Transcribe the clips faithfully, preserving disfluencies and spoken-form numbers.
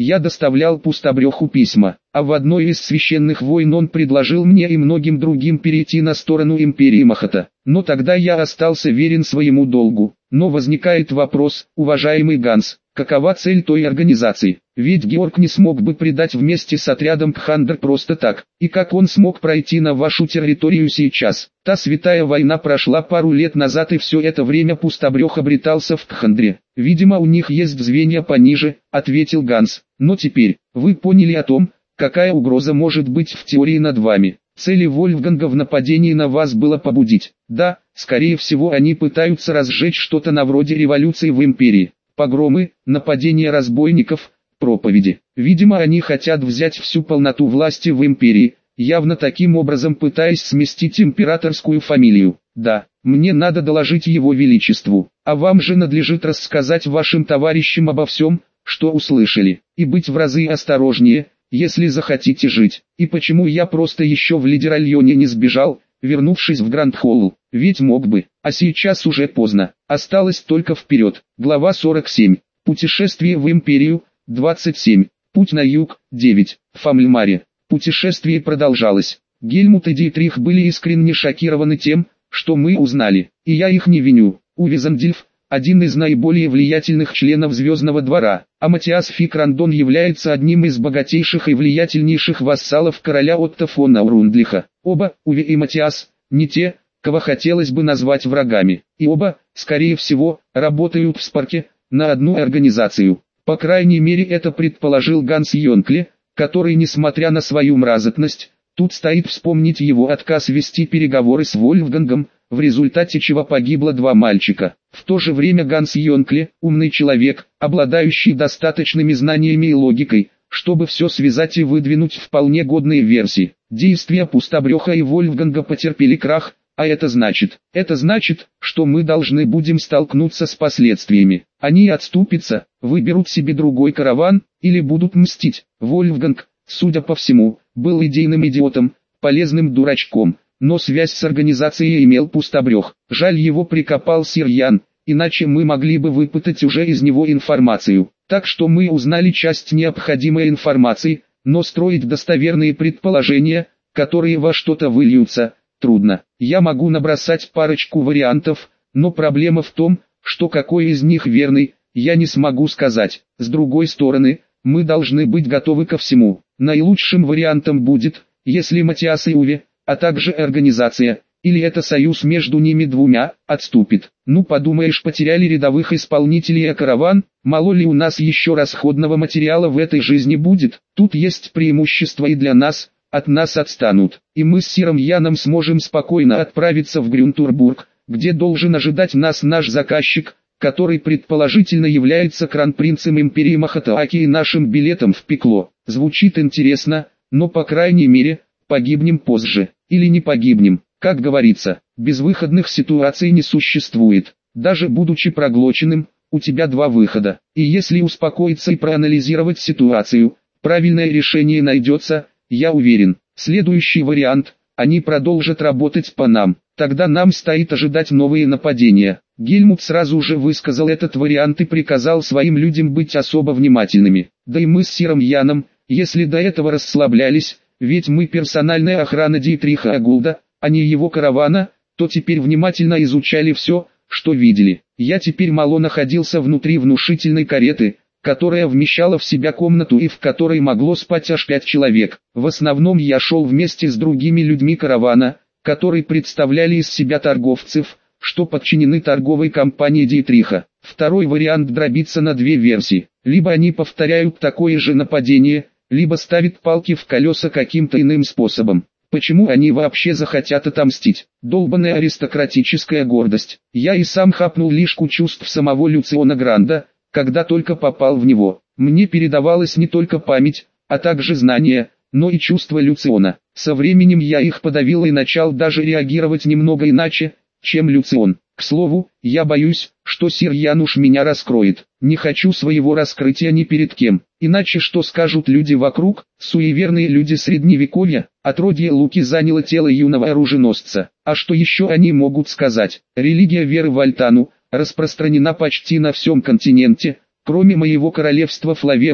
я доставлял Пустобреху письма, а в одной из священных войн он предложил мне и многим другим перейти на сторону империи Махата. Но тогда я остался верен своему долгу. Но возникает вопрос, уважаемый Ганс, какова цель той организации? Ведь Георг не смог бы предать вместе с отрядом Кхандр просто так. И как он смог пройти на вашу территорию сейчас? Та святая война прошла пару лет назад, и все это время Пустобрех обретался в Кхандре. Видимо, у них есть звенья пониже, ответил Ганс. Но теперь, вы поняли о том, какая угроза может быть в теории над вами. Цели Вольфганга в нападении на вас было побудить. Да, скорее всего они пытаются разжечь что-то на вроде революции в империи. Погромы, нападения разбойников, проповеди. Видимо, они хотят взять всю полноту власти в империи, явно таким образом пытаясь сместить императорскую фамилию. Да, мне надо доложить его величеству, а вам же надлежит рассказать вашим товарищам обо всем, что услышали, и быть в разы осторожнее, если захотите жить. И почему я просто еще в Лидеральоне не сбежал, вернувшись в Гранд-Холл? Ведь мог бы, а сейчас уже поздно, осталось только вперед. Глава сорок семь. Путешествие в империю, двадцать семь. Путь на юг, девять. Фамльмаре. Путешествие продолжалось. Гельмут и Дитрих были искренне шокированы тем, что мы узнали, и я их не виню. Уве Зандильф, один из наиболее влиятельных членов Звездного двора, а Матиас Фикрандон является одним из богатейших и влиятельнейших вассалов короля Отто фон Аурундлиха. Оба, Уве и Матиас, не те, кого хотелось бы назвать врагами, и оба, скорее всего, работают в Спарке, на одну организацию. По крайней мере это предположил Ганс Йонкле, который, несмотря на свою мразотность, тут стоит вспомнить его отказ вести переговоры с Вольфгангом, в результате чего погибло два мальчика. В то же время Ганс Йонкле, умный человек, обладающий достаточными знаниями и логикой, чтобы все связать и выдвинуть вполне годные версии. Действия Пустобреха и Вольфганга потерпели крах, а это значит, это значит, что мы должны будем столкнуться с последствиями. Они отступятся, выберут себе другой караван, или будут мстить. Вольфганг, судя по всему, был идейным идиотом, полезным дурачком, но связь с организацией имел Пустобрех. Жаль, его прикопал сир Ян, иначе мы могли бы выпытать уже из него информацию. Так что мы узнали часть необходимой информации, но строить достоверные предположения, которые во что-то выльются, трудно. Я могу набросать парочку вариантов, но проблема в том, что какой из них верный, я не смогу сказать. С другой стороны, мы должны быть готовы ко всему. Наилучшим вариантом будет, если Матиас и Уве, а также организация, или это союз между ними двумя, отступит. Ну подумаешь, потеряли рядовых исполнителей, а караван, мало ли у нас еще расходного материала в этой жизни будет. Тут есть преимущество и для нас, от нас отстанут, и мы с сиром Яном сможем спокойно отправиться в Грюнтурбург, где должен ожидать нас наш заказчик, который предположительно является кронпринцем империи Махатааки и нашим билетом в пекло. Звучит интересно, но по крайней мере, погибнем позже, или не погибнем. Как говорится, безвыходных ситуаций не существует. Даже будучи проглоченным, у тебя два выхода. И если успокоиться и проанализировать ситуацию, правильное решение найдется, я уверен. Следующий вариант, они продолжат работать по нам. Тогда нам стоит ожидать новые нападения. Гельмут сразу же высказал этот вариант и приказал своим людям быть особо внимательными. Да и мы с сиром Яном, если до этого расслаблялись, ведь мы персональная охрана Дитриха Агулда, а не его каравана, то теперь внимательно изучали все, что видели. Я теперь мало находился внутри внушительной кареты, которая вмещала в себя комнату и в которой могло спать аж пять человек. В основном я шел вместе с другими людьми каравана, которые представляли из себя торговцев, что подчинены торговой компании Дитриха. Второй вариант дробится на две версии. Либо они повторяют такое же нападение, либо ставят палки в колеса каким-то иным способом. Почему они вообще захотят отомстить? Долбаная аристократическая гордость. Я и сам хапнул лишку чувств самого Люциона Гранда, когда только попал в него. Мне передавалась не только память, а также знания, но и чувства Люциона. Со временем я их подавил и начал даже реагировать немного иначе, чем Люцион. К слову, я боюсь, что сир Януш меня раскроет. Не хочу своего раскрытия ни перед кем. Иначе что скажут люди вокруг, суеверные люди средневековья? Отродье Луки заняло тело юного оруженосца. А что еще они могут сказать? Религия веры в Альтану распространена почти на всем континенте, кроме моего королевства Флаверрум,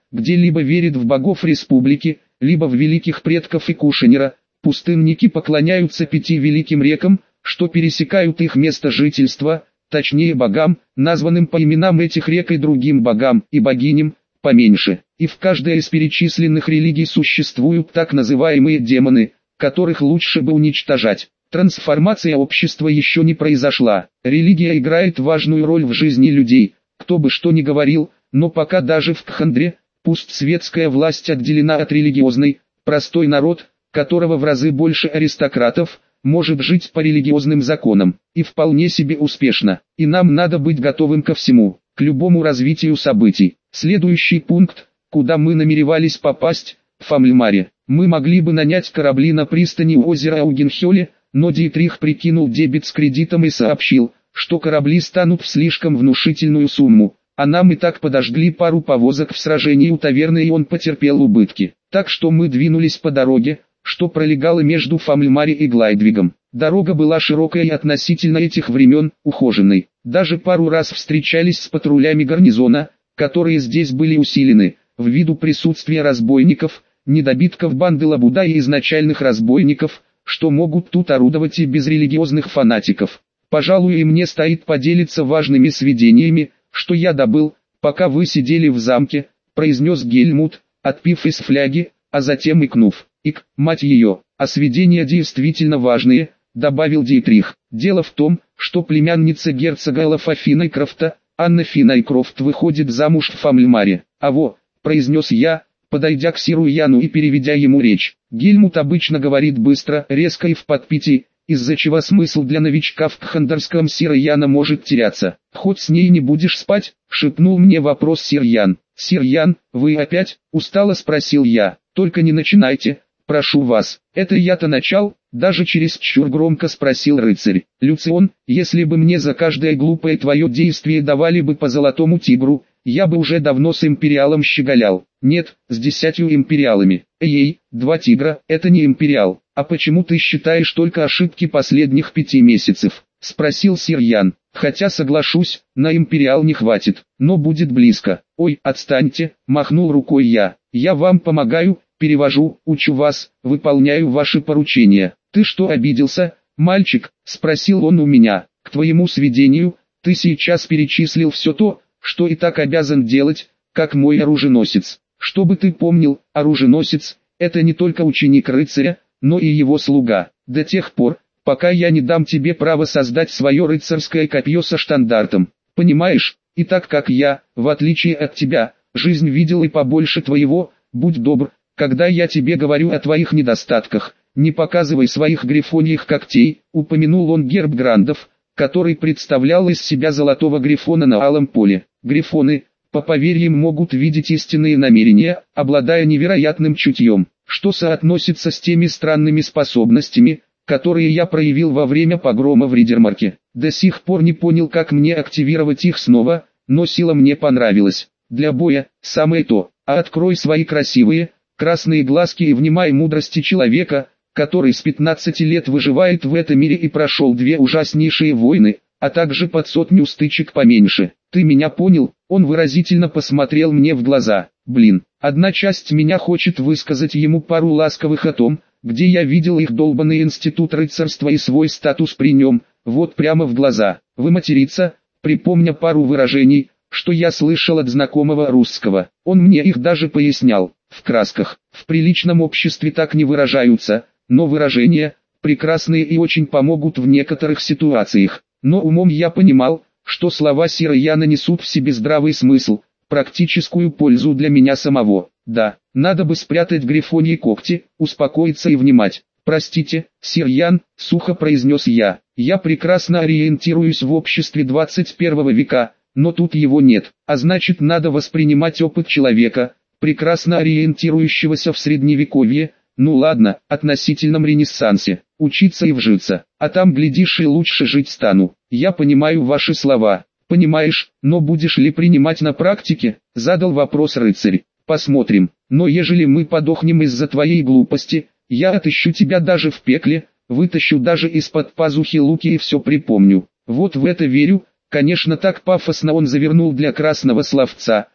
где либо верит в богов республики, либо в великих предков и Кушанера. Пустынники поклоняются пяти великим рекам, что пересекают их место жительства, точнее богам, названным по именам этих рек и другим богам и богиням, поменьше. И в каждой из перечисленных религий существуют так называемые демоны, которых лучше бы уничтожать. Трансформация общества еще не произошла. Религия играет важную роль в жизни людей, кто бы что ни говорил, но пока даже в Кхандре, пусть светская власть отделена от религиозной, простой народ, которого в разы больше аристократов, может жить по религиозным законам, и вполне себе успешно. И нам надо быть готовым ко всему, к любому развитию событий. Следующий пункт, куда мы намеревались попасть, в Фамльмаре. Мы могли бы нанять корабли на пристани у озера Аугенхёле, но Дитрих прикинул дебет с кредитом и сообщил, что корабли станут в слишком внушительную сумму, а нам и так подожгли пару повозок в сражении у таверны и он потерпел убытки. Так что мы двинулись по дороге, что пролегало между Фамльмаре и Глайдвигом. Дорога была широкая и относительно этих времен ухоженной. Даже пару раз встречались с патрулями гарнизона, которые здесь были усилены, ввиду присутствия разбойников, недобитков банды Лабуда и изначальных разбойников, что могут тут орудовать и без религиозных фанатиков. Пожалуй, и мне стоит поделиться важными сведениями, что я добыл, пока вы сидели в замке, произнес Гельмут, отпив из фляги, а затем икнув. Ик, мать ее, а сведения действительно важные, добавил Дитрих. Дело в том, что племянница герцога Олафа Финайкрофта, Анна Финайкрофт выходит замуж в Фамльмаре. А во, произнес я, подойдя к Сиру Яну и переведя ему речь. Гельмут обычно говорит быстро, резко и в подпитии, из-за чего смысл для новичка в кхандарском Сира Яна может теряться. «Хоть с ней не будешь спать?» — шепнул мне вопрос Сир Ян. «Сир Ян, вы опять?» — устало спросил я. «Только не начинайте, прошу вас». «Это я-то начал?» — даже чересчур громко спросил рыцарь. «Люцион, если бы мне за каждое глупое твое действие давали бы по золотому тигру, я бы уже давно с империалом щеголял». «Нет, с десятью империалами». «Эй, два тигра, это не империал. А почему ты считаешь только ошибки последних пяти месяцев?» — спросил Сир Ян. «Хотя соглашусь, на империал не хватит, но будет близко». «Ой, отстаньте», — махнул рукой я. «Я вам помогаю, перевожу, учу вас, выполняю ваши поручения». «Ты что обиделся, мальчик?» — спросил он у меня. «К твоему сведению, ты сейчас перечислил все то, что и так обязан делать, как мой оруженосец. Чтобы ты помнил, оруженосец — это не только ученик рыцаря, но и его слуга. До тех пор, пока я не дам тебе право создать свое рыцарское копье со штандартом. Понимаешь? И так как я, в отличие от тебя, жизнь видел и побольше твоего, будь добр, когда я тебе говорю о твоих недостатках, не показывай своих грифоньих когтей», — упомянул он герб Грандов, который представлял из себя золотого грифона на алом поле. Грифоны, по поверьям, могут видеть истинные намерения, обладая невероятным чутьем, что соотносится с теми странными способностями, которые я проявил во время погрома в Ридермарке. До сих пор не понял, как мне активировать их снова, но сила мне понравилась. Для боя самое то. А открой свои красивые, красные глазки и внимай мудрости человека, который с пятнадцати лет выживает в этом мире и прошел две ужаснейшие войны, а также под сотню стычек поменьше. Ты меня понял? Он выразительно посмотрел мне в глаза. Блин, одна часть меня хочет высказать ему пару ласковых о том, где я видел их долбанный институт рыцарства и свой статус при нем, вот прямо в глаза. Выматериться, припомня пару выражений, что я слышал от знакомого русского. Он мне их даже пояснял, в красках. В приличном обществе так не выражаются, но выражения, прекрасные и очень помогут в некоторых ситуациях. Но умом я понимал, что слова Сира Яна несут в себе здравый смысл, практическую пользу для меня самого. Да, надо бы спрятать грифоньи когти, успокоиться и внимать. «Простите, Сир Ян», — сухо произнес я, — «я прекрасно ориентируюсь в обществе двадцать первого века, но тут его нет, а значит надо воспринимать опыт человека, прекрасно ориентирующегося в средневековье, ну ладно, относительном ренессансе, учиться и вжиться, а там глядишь и лучше жить стану. Я понимаю ваши слова». «Понимаешь, но будешь ли принимать на практике?» — задал вопрос рыцарь. «Посмотрим, но ежели мы подохнем из-за твоей глупости, я отыщу тебя даже в пекле, вытащу даже из-под пазухи луки и все припомню». Вот в это верю. Конечно, так пафосно он завернул для красного словца,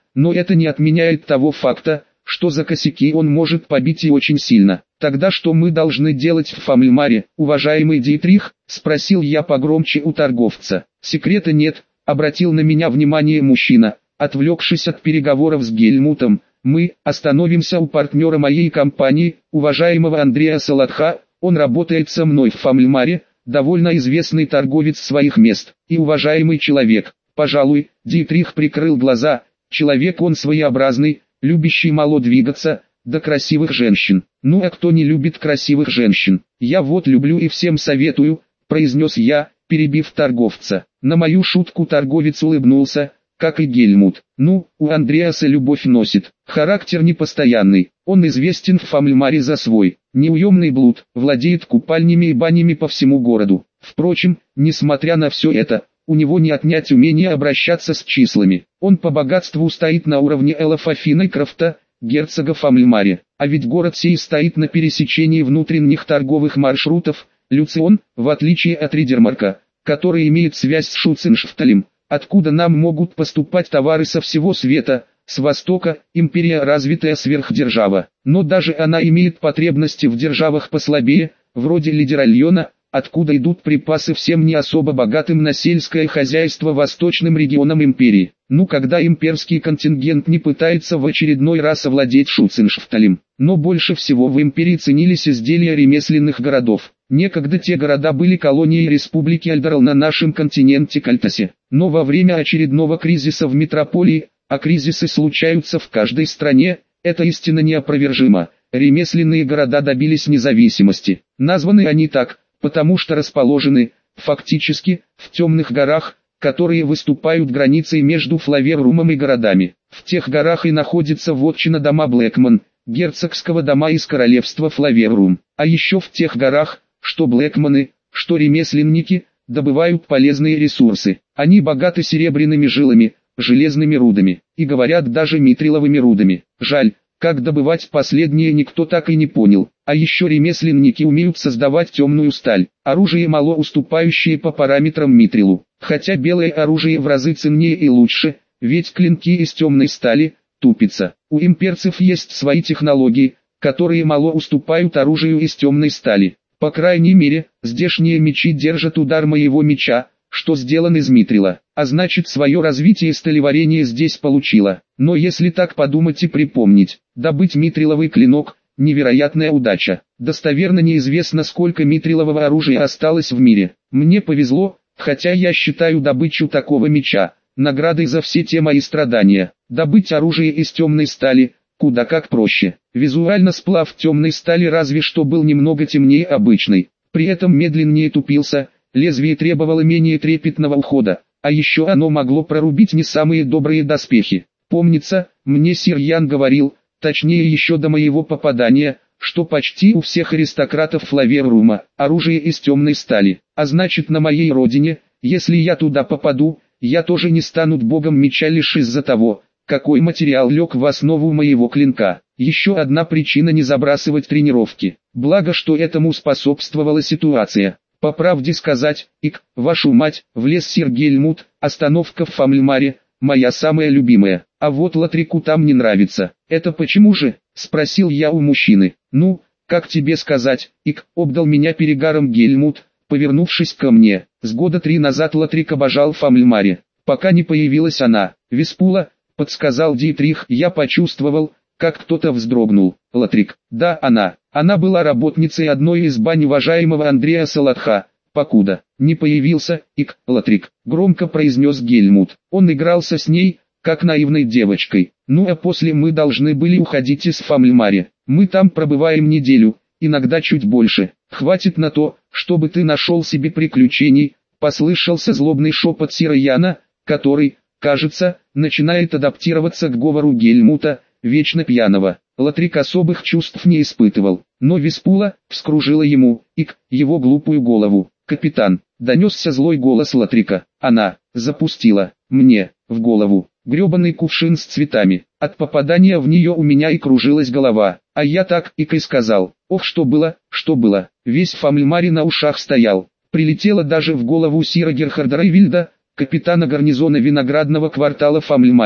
но это не отменяет того факта, что за косяки он может побить и очень сильно. Тогда что мы должны делать в Фамильмаре, уважаемый Дитрих? Спросил я погромче у торговца. Секрета нет, обратил на меня внимание мужчина, отвлекшись от переговоров с Гельмутом. Мы остановимся у партнера моей компании, уважаемого Андрея Салатха, он работает со мной в Фамильмаре, довольно известный торговец своих мест, и уважаемый человек. Пожалуй, Дитрих прикрыл глаза, человек он своеобразный, любящий мало двигаться, до красивых женщин. Ну а кто не любит красивых женщин? Я вот люблю и всем советую, произнес я, перебив торговца. На мою шутку торговец улыбнулся, как и Гельмут. Ну, у Андреаса любовь носит, характер непостоянный, он известен в Фамильмаре за свой неуемный блуд, владеет купальнями и банями по всему городу. Впрочем, несмотря на все это, у него не отнять умение обращаться с числами. Он по богатству стоит на уровне Элафа Финнейкрофта, герцога Фамильмаре. А ведь город сей стоит на пересечении внутренних торговых маршрутов. Люцион, в отличие от Ридермарка, который имеет связь с Шуценшфталем, откуда нам могут поступать товары со всего света, с востока, империя развитая сверхдержава. Но даже она имеет потребности в державах послабее, вроде Лидеральона, откуда идут припасы всем не особо богатым на сельское хозяйство восточным регионам империи. Ну когда имперский контингент не пытается в очередной раз овладеть Шуценшфталем. Но больше всего в империи ценились изделия ремесленных городов. Некогда те города были колонией республики Альдерал на нашем континенте Кальтасе. Но во время очередного кризиса в метрополии, а кризисы случаются в каждой стране, это истинно неопровержимо, ремесленные города добились независимости. Названы они так, потому что расположены, фактически, в темных горах, которые выступают границей между Флаверрумом и городами. В тех горах и находится вотчина дома Блэкман, герцогского дома из королевства Флаверрум. А еще в тех горах, что Блэкманы, что ремесленники, добывают полезные ресурсы. Они богаты серебряными жилами, железными рудами, и говорят даже митриловыми рудами. Жаль, как добывать последнее никто так и не понял. А еще ремесленники умеют создавать темную сталь, оружие мало уступающее по параметрам митрилу. Хотя белое оружие в разы ценнее и лучше, ведь клинки из темной стали, тупица. У имперцев есть свои технологии, которые мало уступают оружию из темной стали. По крайней мере, здешние мечи держат удар моего меча, что сделан из митрила, а значит свое развитие сталеварение здесь получило. Но если так подумать и припомнить, добыть митриловый клинок – невероятная удача. Достоверно неизвестно, сколько митрилового оружия осталось в мире. Мне повезло, хотя я считаю добычу такого меча наградой за все те мои страдания. Добыть оружие из темной стали куда как проще. Визуально сплав темной стали разве что был немного темнее обычной, при этом медленнее тупился. Лезвие требовало менее трепетного ухода, а еще оно могло прорубить не самые добрые доспехи. Помнится, мне сир Ян говорил, точнее еще до моего попадания, что почти у всех аристократов Флаверрума оружие из темной стали. А значит, на моей родине, если я туда попаду, я тоже не стану богом меча лишь из-за того, какой материал лег в основу моего клинка. Еще одна причина не забрасывать тренировки. Благо, что этому способствовала ситуация. По правде сказать, ик, вашу мать, влез сир Гельмут, остановка в Фамильмаре, моя самая любимая, а вот Латрику там не нравится. Это почему же? Спросил я у мужчины. Ну, как тебе сказать, ик, обдал меня перегаром Гельмут, повернувшись ко мне. С года три назад Латрик обожал Фамильмаре, пока не появилась она. Веспула, подсказал Дитрих, я почувствовал, как кто-то вздрогнул. Латрик, да она, она была работницей одной из бань уважаемого Андрея Салатха, покуда не появился, ик, Латрик, громко произнес Гельмут. Он игрался с ней, как наивной девочкой. Ну а после мы должны были уходить из Фамильмаре. Мы там пробываем неделю, иногда чуть больше. Хватит на то, чтобы ты нашел себе приключений, послышался злобный шепот сира Яна, который, кажется, начинает адаптироваться к говору Гельмута, вечно пьяного. Латрик особых чувств не испытывал, но Веспула вскружила ему, ик, его глупую голову. «Капитан», — донесся злой голос Латрика, — «она запустила мне в голову гребаный кувшин с цветами. От попадания в нее у меня и кружилась голова, а я так ик и сказал. Ох, что было, что было». Весь Фамильмаре на ушах стоял. Прилетело даже в голову сира Герхарда Рейвильда, капитана гарнизона виноградного квартала Фамильмаре.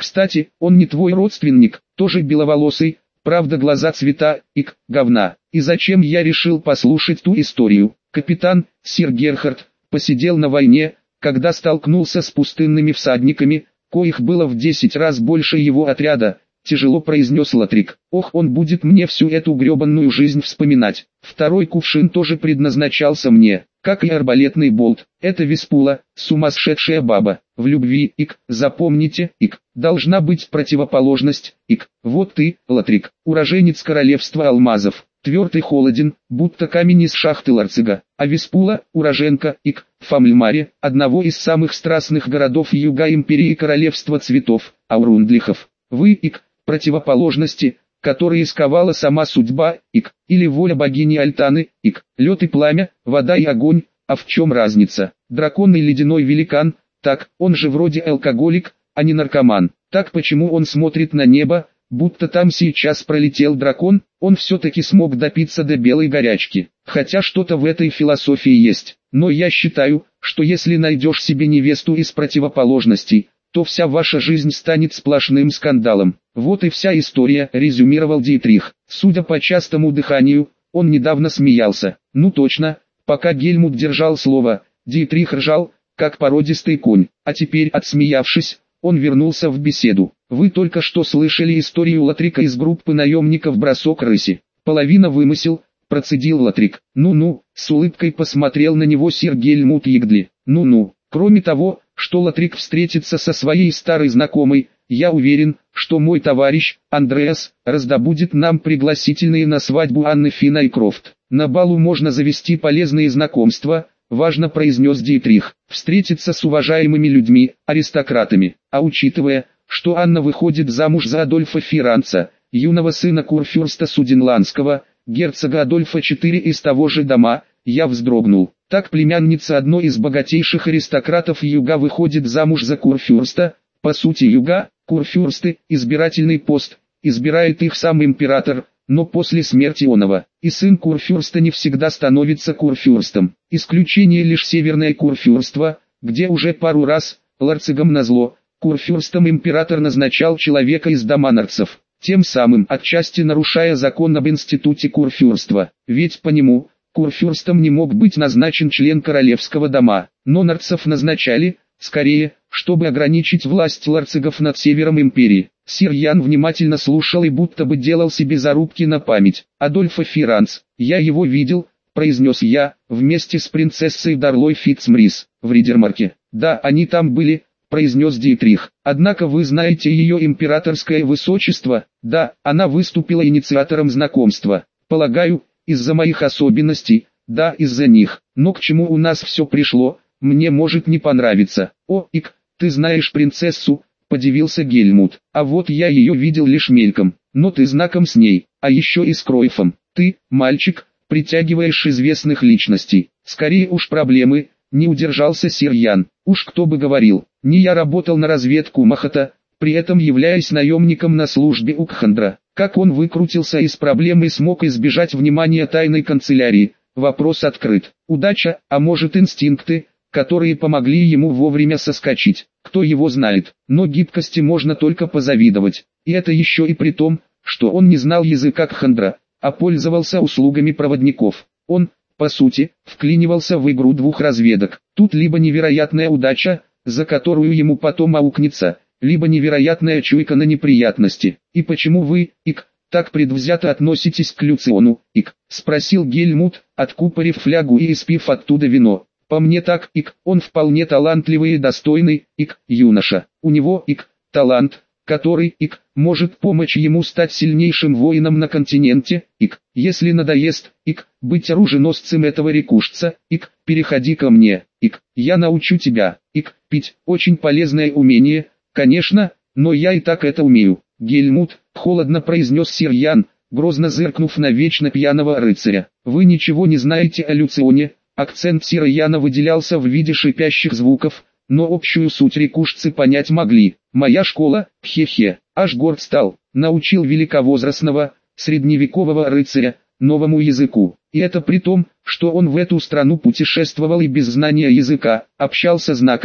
Кстати, он не твой родственник, тоже беловолосый, правда глаза цвета, ик, говна. И зачем я решил послушать ту историю? Капитан, сир Герхард, посидел на войне, когда столкнулся с пустынными всадниками, коих было в десять раз больше его отряда, тяжело произнес Лотрик. Ох, он будет мне всю эту гребанную жизнь вспоминать. Второй кувшин тоже предназначался мне, как и арбалетный болт. Это Веспула, сумасшедшая баба. В любви, ик, запомните, ик, должна быть противоположность, ик. Вот ты, Лотрик, уроженец королевства алмазов, тверд и холоден, будто камень из шахты Ларцига, а Веспула, уроженка, ик, Фамльмаре, одного из самых страстных городов юга империи королевства цветов, Аурундлихов. Вы, ик, противоположности, которые сковала сама судьба, ик, или воля богини Альтаны, ик, лед и пламя, вода и огонь, а в чем разница? Дракон и ледяной великан, так, он же вроде алкоголик, а не наркоман. Так почему он смотрит на небо, будто там сейчас пролетел дракон, он все-таки смог допиться до белой горячки. Хотя что-то в этой философии есть, но я считаю, что если найдешь себе невесту из противоположностей, то вся ваша жизнь станет сплошным скандалом. Вот и вся история, резюмировал Дитрих. Судя по частому дыханию, он недавно смеялся. Ну точно, пока Гельмут держал слово, Дитрих ржал, как породистый конь. А теперь, отсмеявшись, он вернулся в беседу. Вы только что слышали историю Лотрика из группы наемников «Бросок рыси». Половина вымысел, процедил Лотрик. Ну-ну, с улыбкой посмотрел на него сир Гельмут Ягдли. Ну-ну, кроме того, что Лотрик встретится со своей старой знакомой, я уверен, что мой товарищ, Андреас, раздобудет нам пригласительные на свадьбу Анны Финайкрофт. На балу можно завести полезные знакомства, важно произнес Дитрих, встретиться с уважаемыми людьми, аристократами. А учитывая, что Анна выходит замуж за Адольфа Фиранца, юного сына курфюрста Суденландского, герцога Адольфа четыре из того же дома, я вздрогнул. Так племянница одной из богатейших аристократов юга выходит замуж за курфюрста, по сути юга, курфюрсты, избирательный пост, избирает их сам император, но после смерти оного, и сын курфюрста не всегда становится курфюрстом. Исключение лишь северное курфюрство, где уже пару раз, Ларцигам назло, курфюрстом император назначал человека из доманарцев, тем самым отчасти нарушая закон об институте курфюрства, ведь по нему, курфюрстом не мог быть назначен член королевского дома, но нарцев назначали, скорее, чтобы ограничить власть ларцигов над севером империи. Сир Ян внимательно слушал и будто бы делал себе зарубки на память. Адольфа Фиранц, я его видел, произнес я, вместе с принцессой Дарлой Фитцмрис, в Ридермарке. Да, они там были, произнес Дитрих. Однако вы знаете ее императорское высочество? Да, она выступила инициатором знакомства. Полагаю, из-за моих особенностей, да, из-за них. Но к чему у нас все пришло, мне может не понравиться. О, ик, ты знаешь принцессу, подивился Гельмут. А вот я ее видел лишь мельком, но ты знаком с ней, а еще и с Кройфом. Ты, мальчик, притягиваешь известных личностей. Скорее уж проблемы, не удержался сир Ян. Уж кто бы говорил, не я работал на разведку Махата, при этом являясь наемником на службе у Кхандра. Как он выкрутился из проблемы и смог избежать внимания тайной канцелярии, вопрос открыт. Удача, а может инстинкты, которые помогли ему вовремя соскочить. Кто его знает, но гибкости можно только позавидовать. И это еще и при том, что он не знал языка Кхандра, а пользовался услугами проводников. Он, по сути, вклинивался в игру двух разведок. Тут либо невероятная удача, за которую ему потом аукнется, либо невероятная чуйка на неприятности. И почему вы, ик, так предвзято относитесь к Люциону, ик? Спросил Гельмут, откупорив флягу и испив оттуда вино. По мне так, ик, он вполне талантливый и достойный, ик, юноша. У него, ик, талант, который, ик, может помочь ему стать сильнейшим воином на континенте, ик. Если надоест, ик, быть оруженосцем этого рекушца, ик, переходи ко мне, ик, я научу тебя, ик, пить, очень полезное умение, конечно, но я и так это умею. Гельмут, холодно произнес сир Ян, грозно зыркнув на вечно пьяного рыцаря. Вы ничего не знаете о Люционе. Акцент сира Яна выделялся в виде шипящих звуков, но общую суть рекушцы понять могли. Моя школа, хе-хе, аж горд стал, научил великовозрастного, средневекового рыцаря, новому языку. И это при том, что он в эту страну путешествовал и без знания языка, общался знаками,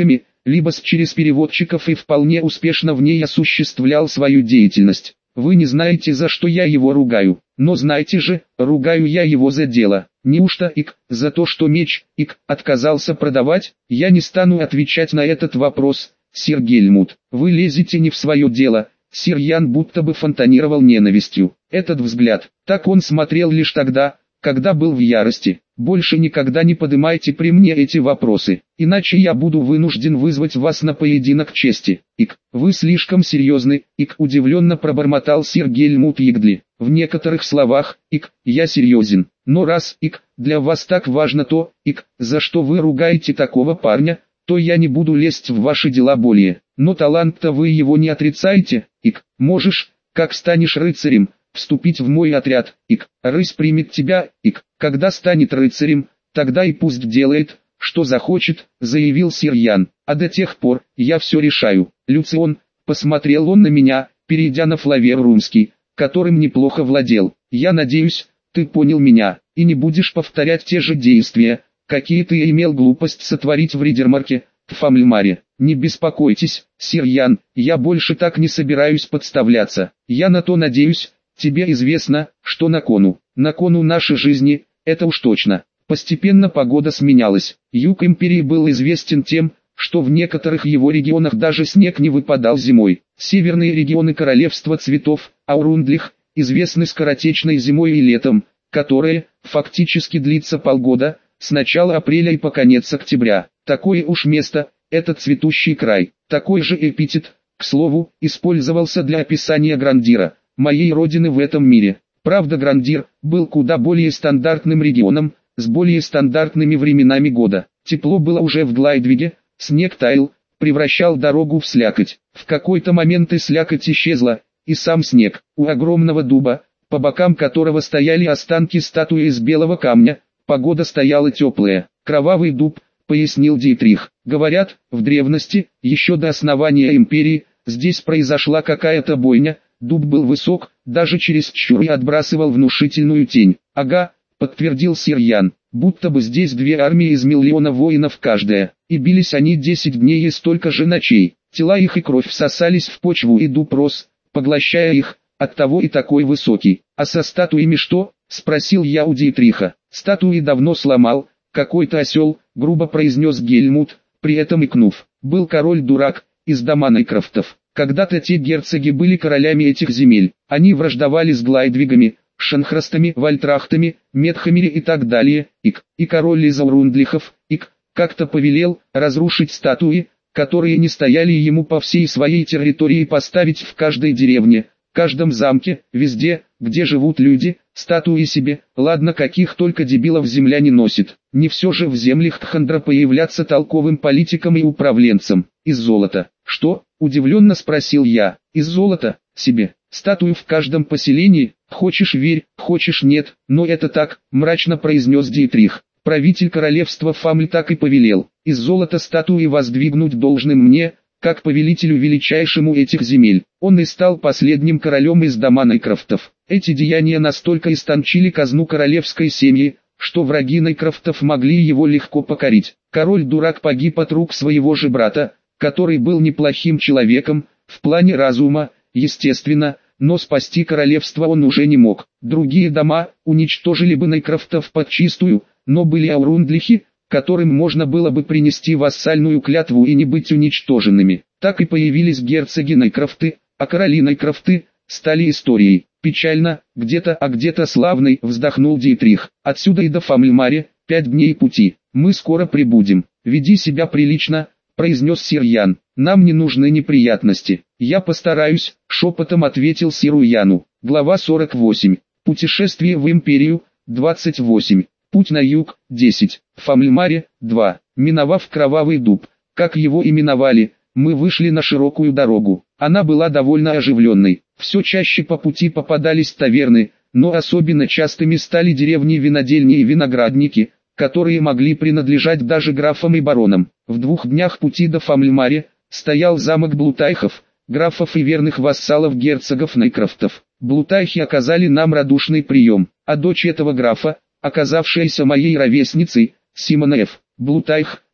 либо с через переводчиков и вполне успешно в ней осуществлял свою деятельность. Вы не знаете, за что я его ругаю, но знаете же, ругаю я его за дело. Неужто, ик, за то, что меч, ик, отказался продавать? Я не стану отвечать на этот вопрос, сир Гельмут. Вы лезете не в свое дело. Сир Ян будто бы фонтанировал ненавистью. Этот взгляд, так он смотрел лишь тогда, когда был в ярости. Больше никогда не поднимайте при мне эти вопросы, иначе я буду вынужден вызвать вас на поединок чести. Ик, вы слишком серьезны, ик, удивленно пробормотал сир Гельмут Ягдли. В некоторых словах, ик, я серьезен, но раз, ик, для вас так важно то, ик, за что вы ругаете такого парня, то я не буду лезть в ваши дела более. Но талант-то вы его не отрицаете, ик, можешь, как станешь рыцарем, вступить в мой отряд, ик, рысь примет тебя, ик, когда станет рыцарем, тогда и пусть делает, что захочет, заявил сир Ян, а до тех пор, я все решаю. Люцион, посмотрел он на меня, перейдя на флавер румский, которым неплохо владел, я надеюсь, ты понял меня, и не будешь повторять те же действия, какие ты имел глупость сотворить в Ридермарке, в Фамльмаре. Не беспокойтесь, сир Ян, я больше так не собираюсь подставляться, я на то надеюсь. Тебе известно, что на кону, на кону нашей жизни, это уж точно. Постепенно погода сменялась. Юг империи был известен тем, что в некоторых его регионах даже снег не выпадал зимой. Северные регионы королевства цветов, Аурундлих, известны скоротечной зимой и летом, которое, фактически длится полгода, с начала апреля и по конец октября. Такое уж место, это цветущий край. Такой же эпитет, к слову, использовался для описания Грандира, моей родины в этом мире. Правда, Грандир был куда более стандартным регионом, с более стандартными временами года. Тепло было уже в Глайдвиге, снег таял, превращал дорогу в слякоть. В какой-то момент и слякоть исчезла, и сам снег. У огромного дуба, по бокам которого стояли останки статуи из белого камня, погода стояла теплая. Кровавый дуб, пояснил Дитрих. Говорят, в древности, еще до основания империи, здесь произошла какая-то бойня. Дуб был высок, даже чересчур и отбрасывал внушительную тень. Ага, подтвердил сир Ян, будто бы здесь две армии из миллиона воинов каждая, и бились они десять дней и столько же ночей. Тела их и кровь всосались в почву, и дуб рос, поглощая их, оттого и такой высокий. А со статуями что? Спросил я у Дитриха. Статуи давно сломал, какой-то осел, грубо произнес Гельмут, при этом икнув. Был король-дурак, из дома Найкрофтов. Когда-то те герцоги были королями этих земель, они враждовали с Глайдвигами, Шанхрастами, Вальтрахтами, Метхамери и так далее, ик, и король из Аурундлихов, ик, как-то повелел разрушить статуи, которые не стояли ему по всей своей территории, и поставить в каждой деревне, каждом замке, везде, где живут люди, статуи себе, ладно, каких только дебилов земля не носит. Не все же в землях Тхандра появляться толковым политиком и управленцем. Из золота. Что? Удивленно спросил я. Из золота, себе. Статую в каждом поселении, хочешь верь, хочешь нет, но это так, мрачно произнес Дитрих. Правитель королевства Фамль так и повелел. Из золота статуи воздвигнуть должным мне, как повелителю величайшему этих земель. Он и стал последним королем из дома Найкрофтов. Эти деяния настолько истончили казну королевской семьи, что враги Найкрофтов могли его легко покорить. Король-дурак погиб от рук своего же брата, который был неплохим человеком, в плане разума, естественно, но спасти королевство он уже не мог. Другие дома уничтожили бы Найкрофтов подчистую, но были аурундлихи, которым можно было бы принести вассальную клятву и не быть уничтоженными. Так и появились герцоги Найкрофты, а короли Найкрофты стали историей. Печально, где-то, а где-то славный, вздохнул Дитрих. Отсюда и до Фамльмаре, пять дней пути. Мы скоро прибудем. Веди себя прилично, произнес сир Ян. Нам не нужны неприятности. Я постараюсь, шепотом ответил сиру Яну. Глава сорок восемь. Путешествие в империю, двадцать восемь. Путь на юг, десять. В Фамльмаре, два. Миновав Кровавый дуб, как его именовали, мы вышли на широкую дорогу. Она была довольно оживленной. Все чаще по пути попадались таверны, но особенно частыми стали деревни-винодельни и виноградники, которые могли принадлежать даже графам и баронам. В двух днях пути до Фамльмаре стоял замок Блутайхов, графов и верных вассалов герцогов Найкрофтов. Блутайхи оказали нам радушный прием, а дочь этого графа, оказавшаяся моей ровесницей, Симона Ф. Блутайх,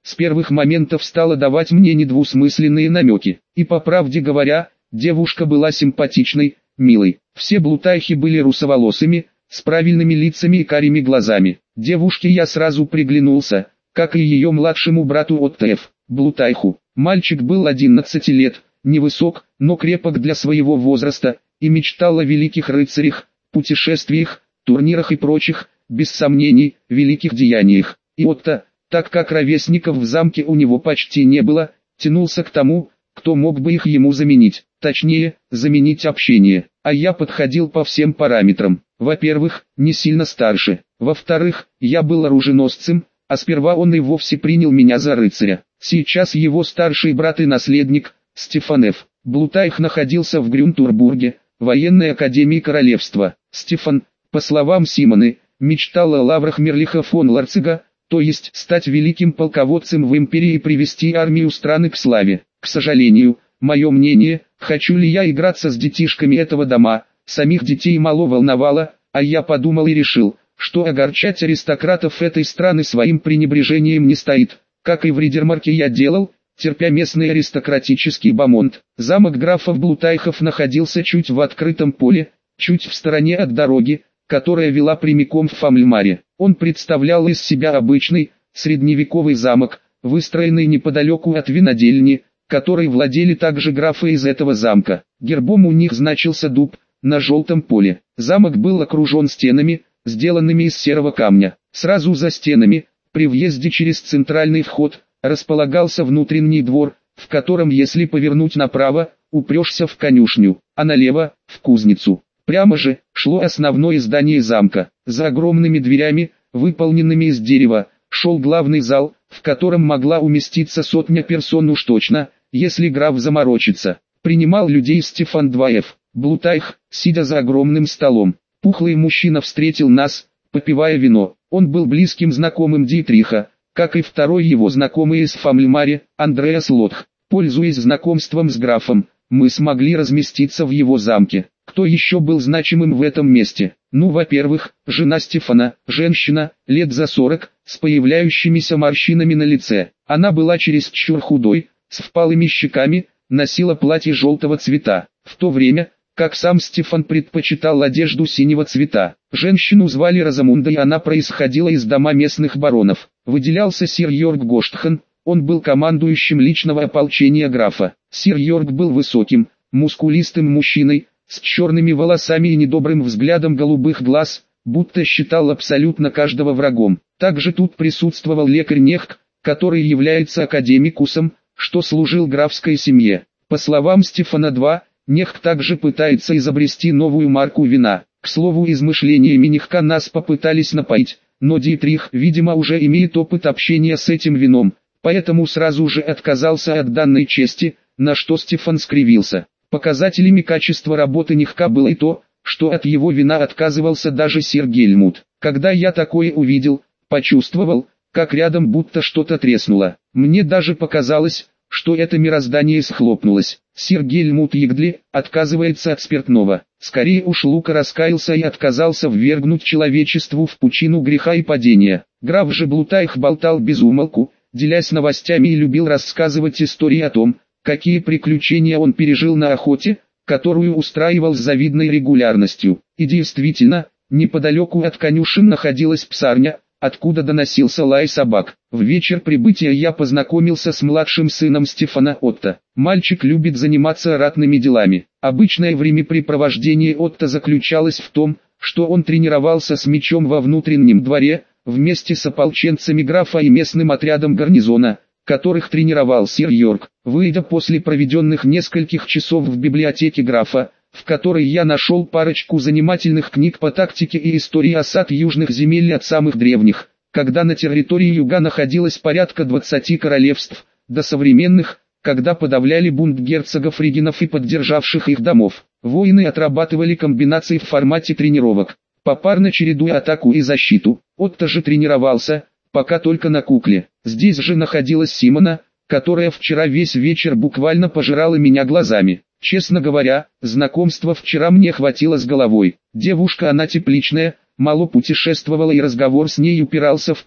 с первых моментов стала давать мне недвусмысленные намеки. И по правде говоря, девушка была симпатичной, милой. Все блутайхи были русоволосыми, с правильными лицами и карими глазами. Девушке я сразу приглянулся, как и ее младшему брату Оттеф, блутайху. Мальчик был одиннадцати лет, невысок, но крепок для своего возраста, и мечтал о великих рыцарях, путешествиях, турнирах и прочих, без сомнений, великих деяниях. И Отто, так как ровесников в замке у него почти не было, тянулся к тому, кто мог бы их ему заменить, точнее, заменить общение. А я подходил по всем параметрам. Во-первых, не сильно старше. Во-вторых, я был оруженосцем, а сперва он и вовсе принял меня за рыцаря. Сейчас его старший брат и наследник, Стефан Ф. Блутайх, находился в Грюнтурбурге, военной академии королевства. Стефан, по словам Симоны, мечтал о лаврах Мерлиха фон Ларцига, то есть стать великим полководцем в империи и привести армию страны к славе. К сожалению, мое мнение, хочу ли я играться с детишками этого дома, самих детей мало волновало, а я подумал и решил, что огорчать аристократов этой страны своим пренебрежением не стоит, как и в Ридермарке я делал, терпя местный аристократический бомонд. Замок графов Блутайхов находился чуть в открытом поле, чуть в стороне от дороги, которая вела прямиком в Фамльмаре. Он представлял из себя обычный, средневековый замок, выстроенный неподалеку от винодельни, которой владели также графы из этого замка. Гербом у них значился дуб, на желтом поле. Замок был окружен стенами, сделанными из серого камня. Сразу за стенами, при въезде через центральный вход, располагался внутренний двор, в котором, если повернуть направо, упрешься в конюшню, а налево – в кузницу. Прямо же шло основное здание замка. За огромными дверями, выполненными из дерева, шел главный зал, в котором могла уместиться сотня персон уж точно, если граф заморочится. Принимал людей Стефан два Ф. Блутайх, сидя за огромным столом. Пухлый мужчина встретил нас, попивая вино. Он был близким знакомым Дитриха, как и второй его знакомый из Фамльмаре, Андреас Лотх. Пользуясь знакомством с графом, мы смогли разместиться в его замке. Кто еще был значимым в этом месте? Ну, во-первых, жена Стефана, женщина, лет за сорок, с появляющимися морщинами на лице. Она была чересчур худой, с впалыми щеками, носила платье желтого цвета, в то время, как сам Стефан предпочитал одежду синего цвета. Женщину звали Розамунда, и она происходила из дома местных баронов. Выделялся сир Йорк Гоштхан, он был командующим личного ополчения графа. Сир Йорк был высоким, мускулистым мужчиной, с черными волосами и недобрым взглядом голубых глаз, будто считал абсолютно каждого врагом. Также тут присутствовал лекарь Нехк, который является академикусом, что служил графской семье. По словам Стефана два, Нехк также пытается изобрести новую марку вина. К слову, измышлениями Нехка нас попытались напоить, но Дитрих, видимо, уже имеет опыт общения с этим вином, поэтому сразу же отказался от данной чести, на что Стефан скривился. Показателями качества работы Нехка было и то, что от его вина отказывался даже сир Гельмут. Когда я такое увидел, почувствовал, как рядом будто что-то треснуло. Мне даже показалось, что это мироздание схлопнулось. Сир Гельмут Ягдли отказывается от спиртного. Скорее уж Лука раскаялся и отказался ввергнуть человечеству в пучину греха и падения. Граф же Блутайх болтал без умолку, делясь новостями, и любил рассказывать истории о том, какие приключения он пережил на охоте, которую устраивал с завидной регулярностью. И действительно, неподалеку от конюшен находилась псарня, откуда доносился лай собак. В вечер прибытия я познакомился с младшим сыном Стефана Отто. Мальчик любит заниматься ратными делами. Обычное времяпрепровождение Отто заключалось в том, что он тренировался с мечом во внутреннем дворе, вместе с ополченцами графа и местным отрядом гарнизона, которых тренировал сир Йорк. Выйдя после проведенных нескольких часов в библиотеке графа, в которой я нашел парочку занимательных книг по тактике и истории осад южных земель от самых древних, когда на территории юга находилось порядка двадцати королевств, до современных, когда подавляли бунт герцогов Регенов и поддержавших их домов. Воины отрабатывали комбинации в формате тренировок, попарно чередуя атаку и защиту. Отто же тренировался, пока только на кукле. Здесь же находилась Симона, которая вчера весь вечер буквально пожирала меня глазами. Честно говоря, знакомства вчера мне хватило с головой. Девушка она тепличная, мало путешествовала, и разговор с ней упирался в то,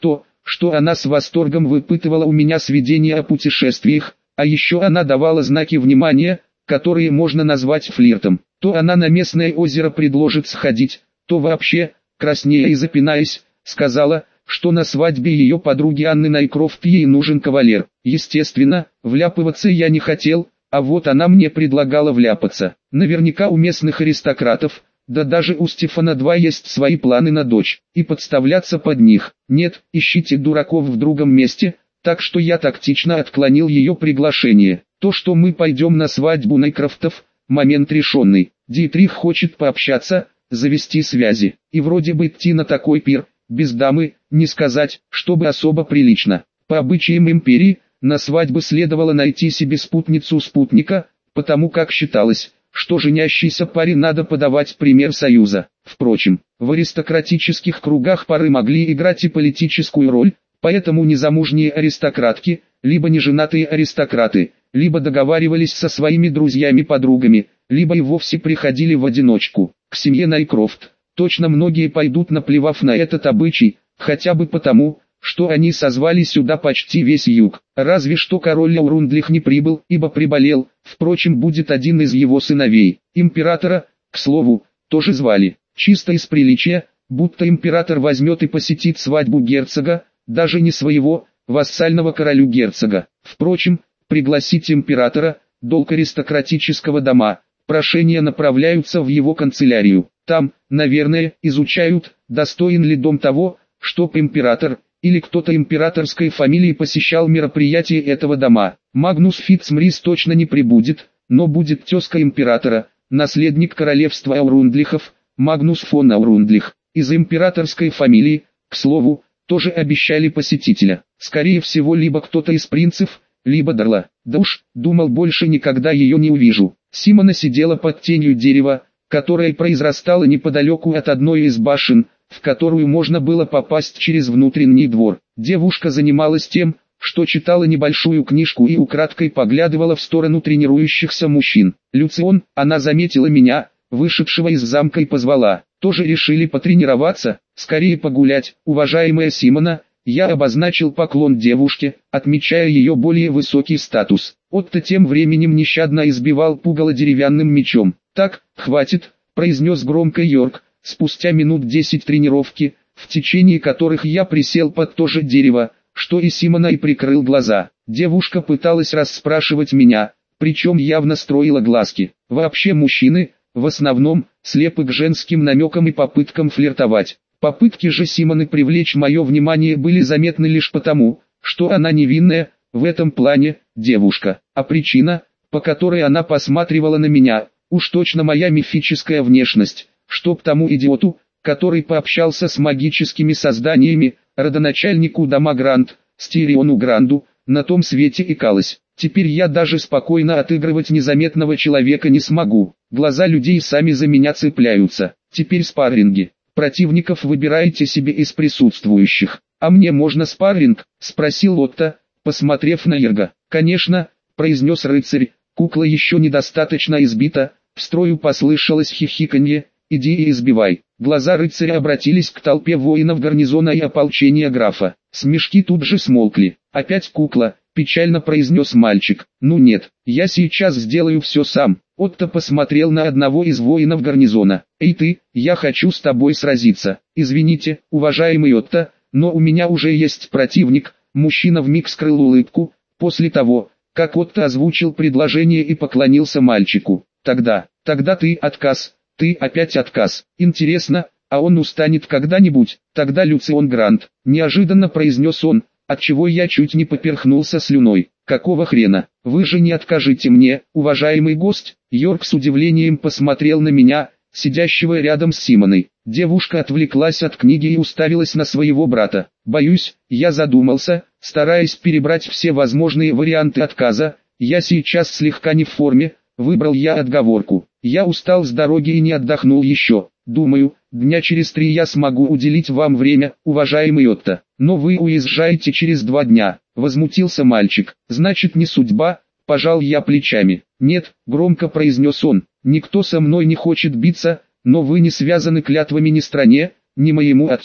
что она с восторгом выпытывала у меня сведения о путешествиях, а еще она давала знаки внимания, которые можно назвать флиртом. То она на местное озеро предложит сходить, то вообще, краснея и запинаясь, сказала, что на свадьбе ее подруги Анны Найкрофт ей нужен кавалер. Естественно, вляпываться я не хотел, а вот она мне предлагала вляпаться. Наверняка у местных аристократов, да даже у Стефана-два есть свои планы на дочь, и подставляться под них. Нет, ищите дураков в другом месте, так что я тактично отклонил ее приглашение. То, что мы пойдем на свадьбу Найкрофтов, момент решенный. Дитрих хочет пообщаться, завести связи, и вроде бы идти на такой пир, без дамы, не сказать, чтобы особо прилично. По обычаям империи, на свадьбы следовало найти себе спутницу-спутника, потому как считалось, что женящейся паре надо подавать пример союза. Впрочем, в аристократических кругах пары могли играть и политическую роль, поэтому незамужние аристократки, либо неженатые аристократы, либо договаривались со своими друзьями-подругами, либо и вовсе приходили в одиночку. К семье Найкрофт точно многие пойдут, наплевав на этот обычай, хотя бы потому, что они созвали сюда почти весь юг. Разве что король Аурундлих не прибыл, ибо приболел, впрочем, будет один из его сыновей. Императора, к слову, тоже звали. Чисто из приличия, будто император возьмет и посетит свадьбу герцога, даже не своего, вассального королю герцога. Впрочем, пригласить императора, долг аристократического дома, прошения направляются в его канцелярию. Там, наверное, изучают, достоин ли дом того, чтоб император, или кто-то императорской фамилии посещал мероприятия этого дома. Магнус Фитцмрис точно не прибудет, но будет тезка императора, наследник королевства Аурундлихов, Магнус фон Аурундлих. Из императорской фамилии, к слову, тоже обещали посетителя. Скорее всего, либо кто-то из принцев, либо Дарла. Да уж, думал, больше никогда ее не увижу. Симона сидела под тенью дерева, которое произрастало неподалеку от одной из башен, в которую можно было попасть через внутренний двор. Девушка занималась тем, что читала небольшую книжку и украдкой поглядывала в сторону тренирующихся мужчин. «Люцион», она заметила меня, вышедшего из замка, и позвала. «Тоже решили потренироваться, скорее погулять, уважаемая Симона». Я обозначил поклон девушке, отмечая ее более высокий статус. Отто тем временем нещадно избивал пугало деревянным мечом. «Так, хватит», — произнес громко Йорк, спустя минут десять тренировки, в течение которых я присел под то же дерево, что и Симона, и прикрыл глаза. Девушка пыталась расспрашивать меня, причем явно строила глазки. Вообще мужчины, в основном, слепы к женским намекам и попыткам флиртовать. Попытки же Симоны привлечь мое внимание были заметны лишь потому, что она невинная, в этом плане, девушка. А причина, по которой она посматривала на меня, уж точно моя мифическая внешность, чтоб тому идиоту, который пообщался с магическими созданиями, родоначальнику дома Грант, Стириону Гранду, на том свете икалось. Теперь я даже спокойно отыгрывать незаметного человека не смогу. Глаза людей сами за меня цепляются. Теперь спарринги. Противников выбираете себе из присутствующих. «А мне можно спарринг?» – спросил Отто, посмотрев на Йорга. «Конечно», – произнес рыцарь, кукла еще недостаточно избита, в строю послышалось хихиканье, «иди и избивай». Глаза рыцаря обратились к толпе воинов гарнизона и ополчения графа. Смешки тут же смолкли. «Опять кукла», – печально произнес мальчик. «Ну нет, я сейчас сделаю все сам». Отто посмотрел на одного из воинов гарнизона. «Эй ты, я хочу с тобой сразиться». «Извините, уважаемый Отто, но у меня уже есть противник». Мужчина вмиг скрыл улыбку, после того, как Отто озвучил предложение и поклонился мальчику. «Тогда, тогда ты отказ, ты опять отказ. Интересно, а он устанет когда-нибудь?» «Тогда Люцион Грант», неожиданно произнес он, отчего я чуть не поперхнулся слюной. «Какого хрена? Вы же не откажите мне, уважаемый гость?» Йорк с удивлением посмотрел на меня, сидящего рядом с Симоной. Девушка отвлеклась от книги и уставилась на своего брата. «Боюсь, я задумался, стараясь перебрать все возможные варианты отказа. Я сейчас слегка не в форме», выбрал я отговорку. «Я устал с дороги и не отдохнул еще. Думаю, дня через три я смогу уделить вам время, уважаемый Отто. Но вы уезжаете через два дня», возмутился мальчик. «Значит, не судьба», пожал я плечами. «Нет», громко произнес он, «никто со мной не хочет биться, но вы не связаны клятвами ни стране, ни моему отцу.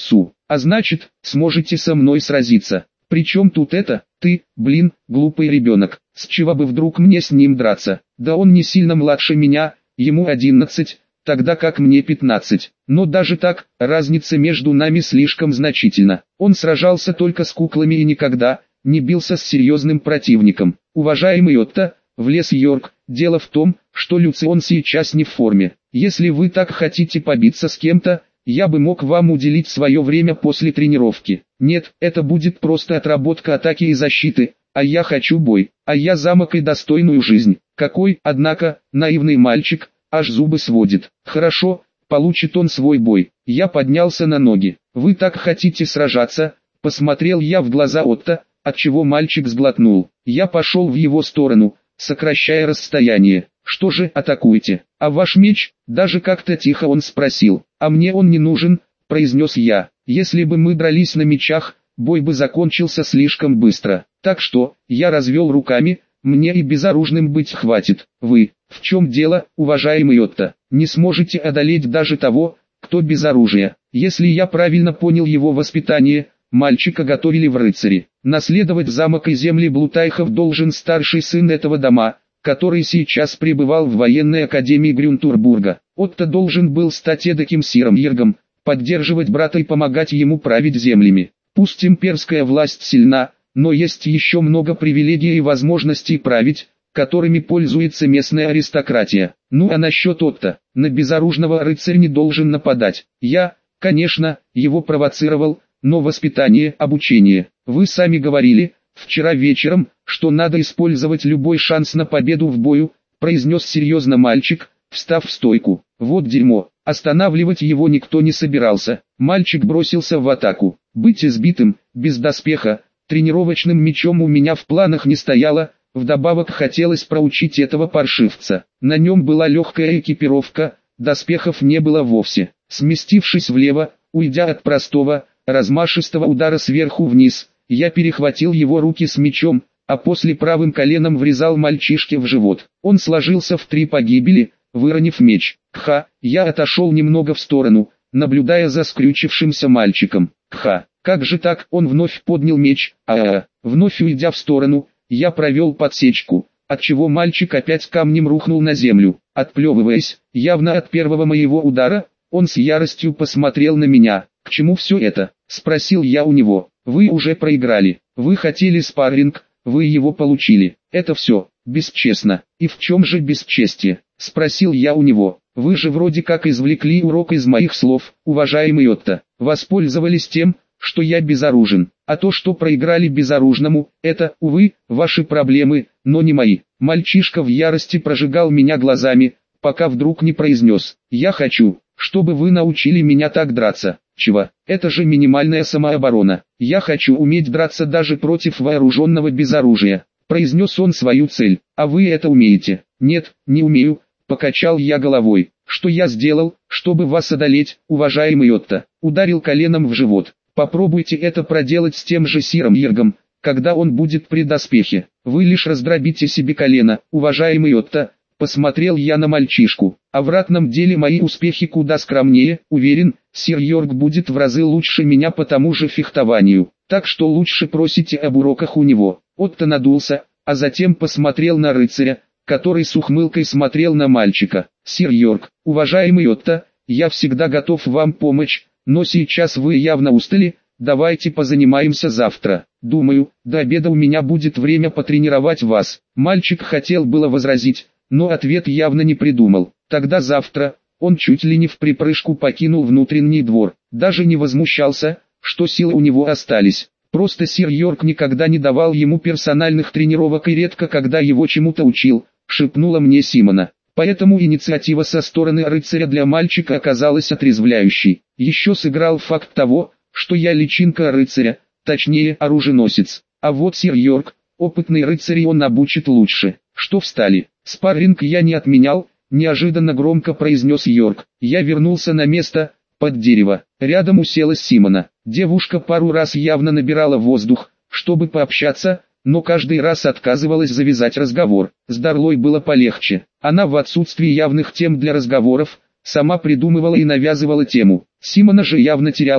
А значит, сможете со мной сразиться. Причем тут это, ты, блин, глупый ребенок, с чего бы вдруг мне с ним драться? Да он не сильно младше меня, ему одиннадцать, тогда как мне пятнадцать. Но даже так, разница между нами слишком значительна. Он сражался только с куклами и никогда не бился с серьезным противником. Уважаемый Отто, влез Йорк, дело в том, что Люцион сейчас не в форме. Если вы так хотите побиться с кем-то, я бы мог вам уделить свое время после тренировки. Нет, это будет просто отработка атаки и защиты, а я хочу бой, а я замок и достойную жизнь. Какой, однако, наивный мальчик, аж зубы сводит. Хорошо, получит он свой бой. Я поднялся на ноги. Вы так хотите сражаться? Посмотрел я в глаза Отто, отчего мальчик сглотнул. Я пошел в его сторону, сокращая расстояние. Что же, атакуйте? А ваш меч? Даже как-то тихо он спросил. А мне он не нужен, произнес я. Если бы мы дрались на мечах, бой бы закончился слишком быстро. Так что, я развел руками, мне и безоружным быть хватит. Вы, в чем дело, уважаемый Отто, не сможете одолеть даже того, кто без оружия. Если я правильно понял его воспитание, мальчика готовили в рыцари. Наследовать замок и земли Блутайхов должен старший сын этого дома, который сейчас пребывал в военной академии Грюнтурбурга. Отто должен был стать эдаким сиром Йергом, поддерживать брата и помогать ему править землями. Пусть имперская власть сильна, но есть еще много привилегий и возможностей править, которыми пользуется местная аристократия. Ну а насчет Отто, на безоружного рыцарь не должен нападать. Я, конечно, его провоцировал, но воспитание, обучение. Вы сами говорили, вчера вечером, что надо использовать любой шанс на победу в бою, произнес серьезно мальчик, встав в стойку. Вот дерьмо, останавливать его никто не собирался. Мальчик бросился в атаку. Быть избитым, без доспеха, тренировочным мечом у меня в планах не стояло, вдобавок хотелось проучить этого паршивца. На нем была легкая экипировка, доспехов не было вовсе. Сместившись влево, уйдя от простого, размашистого удара сверху вниз, я перехватил его руки с мечом, а после правым коленом врезал мальчишке в живот. Он сложился в три погибели, выронив меч. Кха, я отошел немного в сторону, наблюдая за скрючившимся мальчиком. Кха, как же так, он вновь поднял меч, а, -а, -а. Вновь уйдя в сторону, я провел подсечку, отчего мальчик опять камнем рухнул на землю. Отплевываясь, явно от первого моего удара, он с яростью посмотрел на меня. «К чему все это?» – спросил я у него. «Вы уже проиграли. Вы хотели спарринг, вы его получили. Это все, бесчестно». «И в чем же бесчестие?» – спросил я у него. «Вы же вроде как извлекли урок из моих слов, уважаемый Отто. Воспользовались тем, что я безоружен. А то, что проиграли безоружному, это, увы, ваши проблемы, но не мои». Мальчишка в ярости прожигал меня глазами, пока вдруг не произнес: «Я хочу, чтобы вы научили меня так драться». Чего? Это же минимальная самооборона. Я хочу уметь драться даже против вооруженного без оружия. Произнес он свою цель. А вы это умеете? Нет, не умею. Покачал я головой. Что я сделал, чтобы вас одолеть, уважаемый Отто? Ударил коленом в живот. Попробуйте это проделать с тем же сиром Йергом, когда он будет при доспехе. Вы лишь раздробите себе колено, уважаемый Отто. Посмотрел я на мальчишку. А в ратном деле мои успехи куда скромнее, уверен, сир Йорк будет в разы лучше меня по тому же фехтованию. Так что лучше просите об уроках у него. Отто надулся, а затем посмотрел на рыцаря, который с ухмылкой смотрел на мальчика. Сир Йорк, уважаемый Отто, я всегда готов вам помочь, но сейчас вы явно устали, давайте позанимаемся завтра. Думаю, до обеда у меня будет время потренировать вас. Мальчик хотел было возразить, но ответ явно не придумал. Тогда завтра, он чуть ли не в припрыжку покинул внутренний двор, даже не возмущался, что силы у него остались. Просто сир Йорк никогда не давал ему персональных тренировок и редко когда его чему-то учил, шепнула мне Симона. Поэтому инициатива со стороны рыцаря для мальчика оказалась отрезвляющей. Еще сыграл факт того, что я личинка рыцаря, точнее оруженосец. А вот сир Йорк, опытный рыцарь, и он обучит лучше. Что встали? Спарринг я не отменял, неожиданно громко произнес Йорк. Я вернулся на место, под дерево. Рядом уселась Симона. Девушка пару раз явно набирала воздух, чтобы пообщаться, но каждый раз отказывалась завязать разговор. С Дарлой было полегче. Она в отсутствии явных тем для разговоров, сама придумывала и навязывала тему. Симона же явно терялась,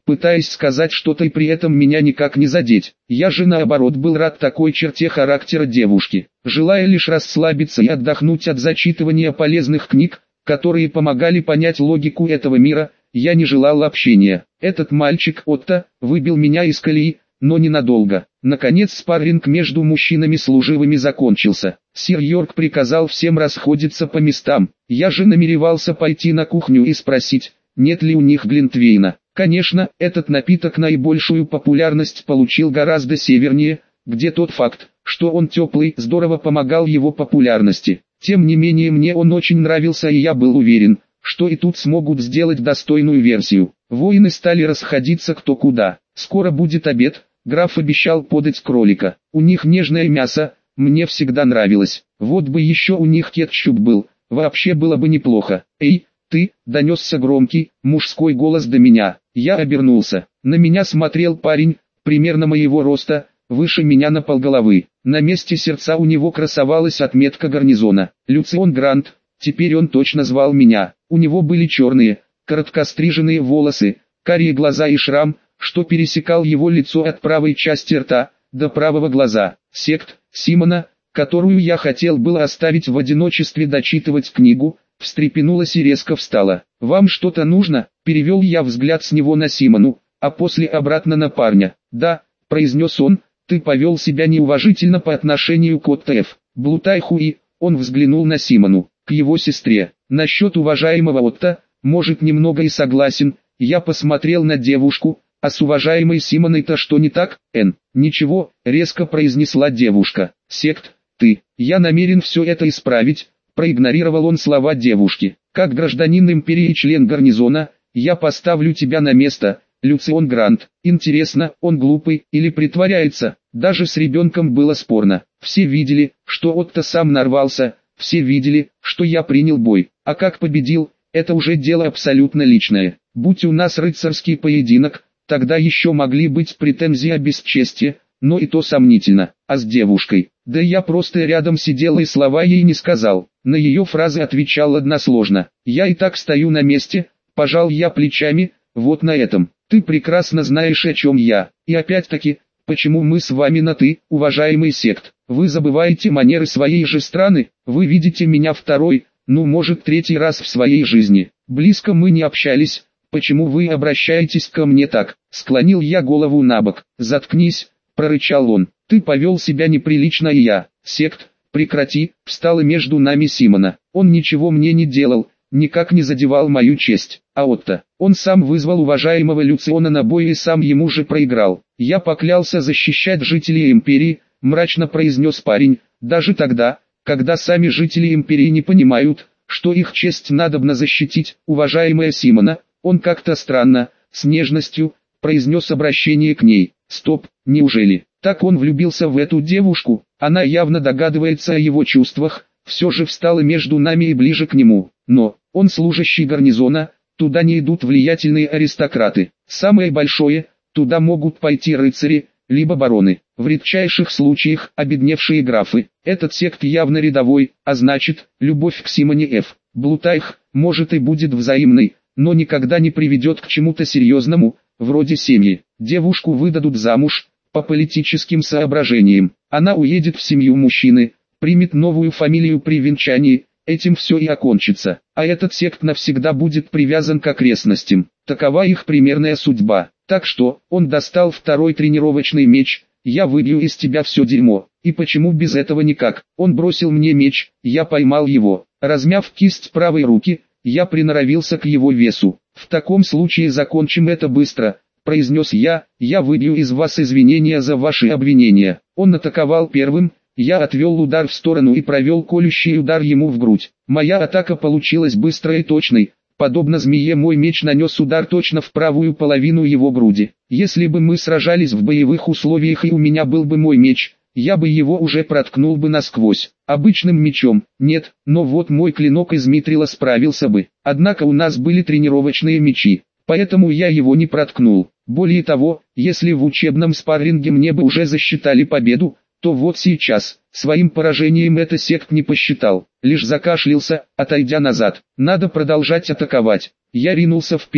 пытаясь сказать что-то и при этом меня никак не задеть. Я же наоборот был рад такой черте характера девушки. Желая лишь расслабиться и отдохнуть от зачитывания полезных книг, которые помогали понять логику этого мира, я не желал общения. Этот мальчик Отто выбил меня из колеи, но ненадолго. Наконец спарринг между мужчинами-служивыми закончился. Сир Йорк приказал всем расходиться по местам. Я же намеревался пойти на кухню и спросить, нет ли у них глинтвейна. Конечно, этот напиток наибольшую популярность получил гораздо севернее, где тот факт, что он теплый, здорово помогал его популярности. Тем не менее мне он очень нравился, и я был уверен, что и тут смогут сделать достойную версию. Воины стали расходиться кто куда. Скоро будет обед, граф обещал подать кролика. У них нежное мясо, мне всегда нравилось. Вот бы еще у них кетчуп был, вообще было бы неплохо. Эй, ты, донесся громкий, мужской голос до меня. Я обернулся. На меня смотрел парень, примерно моего роста, выше меня на полголовы. На месте сердца у него красовалась отметка гарнизона. Люцион Грант, теперь он точно звал меня. У него были черные, короткостриженные волосы, карие глаза и шрам, что пересекал его лицо от правой части рта до правого глаза. Сект Симона, которую я хотел было оставить в одиночестве дочитывать книгу, встрепенулась и резко встала. «Вам что-то нужно?» – перевел я взгляд с него на Симону, а после обратно на парня. «Да», – произнес он, – «ты повел себя неуважительно по отношению к Отто Ф. Блутайху и...» Он взглянул на Симону, к его сестре. «Насчет уважаемого Отто, может, немного и согласен». Я посмотрел на девушку, а с уважаемой Симоной-то что не так, Н? «Ничего», — резко произнесла девушка. «Сект, ты, я намерен все это исправить», — проигнорировал он слова девушки. «Как гражданин империи и член гарнизона, я поставлю тебя на место, Люцион Грант. Интересно, он глупый или притворяется?» Даже с ребенком было спорно. Все видели, что Отто сам нарвался, все видели, что я принял бой. А как победил, это уже дело абсолютно личное. Будь у нас рыцарский поединок, тогда еще могли быть претензии о бесчестии, но и то сомнительно. А с девушкой, да я просто рядом сидел и слова ей не сказал. На ее фразы отвечал односложно. Я и так стою на месте, пожал я плечами, вот на этом. Ты прекрасно знаешь, о чем я. И опять-таки, почему мы с вами на «ты», уважаемый Сект? Вы забываете манеры своей же страны, вы видите меня второй, ну может третий раз в своей жизни. Близко мы не общались, почему вы обращаетесь ко мне так? Склонил я голову набок. Заткнись, прорычал он. Ты повел себя неприлично, и я. Сект, прекрати, встала между нами Симона. Он ничего мне не делал, никак не задевал мою честь. А Отто, он сам вызвал уважаемого Люциона на бой и сам ему же проиграл. Я поклялся защищать жителей империи, мрачно произнес парень, даже тогда, когда сами жители империи не понимают, что их честь надобно защитить. Уважаемая Симона, он как-то странно, с нежностью, произнес обращение к ней. Стоп, неужели? Так он влюбился в эту девушку? Она явно догадывается о его чувствах, все же встала между нами и ближе к нему. Но, он служащий гарнизона, туда не идут влиятельные аристократы. Самое большое, туда могут пойти рыцари, либо бароны. В редчайших случаях обедневшие графы. Этот сект явно рядовой, а значит, любовь к Симоне Ф. Блутайх, может и будет взаимной, но никогда не приведет к чему-то серьезному, вроде семьи. Девушку выдадут замуж, по политическим соображениям. Она уедет в семью мужчины, примет новую фамилию при венчании, этим все и окончится. А этот сект навсегда будет привязан к окрестностям. Такова их примерная судьба. Так что, он достал второй тренировочный меч, я выбью из тебя все дерьмо. И почему без этого никак? Он бросил мне меч, я поймал его. Размяв кисть правой руки, я приноровился к его весу. В таком случае закончим это быстро, произнес я, я выбью из вас извинения за ваши обвинения. Он атаковал первым, я отвел удар в сторону и провел колющий удар ему в грудь. Моя атака получилась быстрой и точной. Подобно змее мой меч нанес удар точно в правую половину его груди. Если бы мы сражались в боевых условиях и у меня был бы мой меч, я бы его уже проткнул бы насквозь. Обычным мечом, нет, но вот мой клинок из митрила справился бы. Однако у нас были тренировочные мечи, поэтому я его не проткнул. Более того, если в учебном спарринге мне бы уже засчитали победу, то вот сейчас, своим поражением это сект не посчитал, лишь закашлялся, отойдя назад. Надо продолжать атаковать. Я ринулся вперед,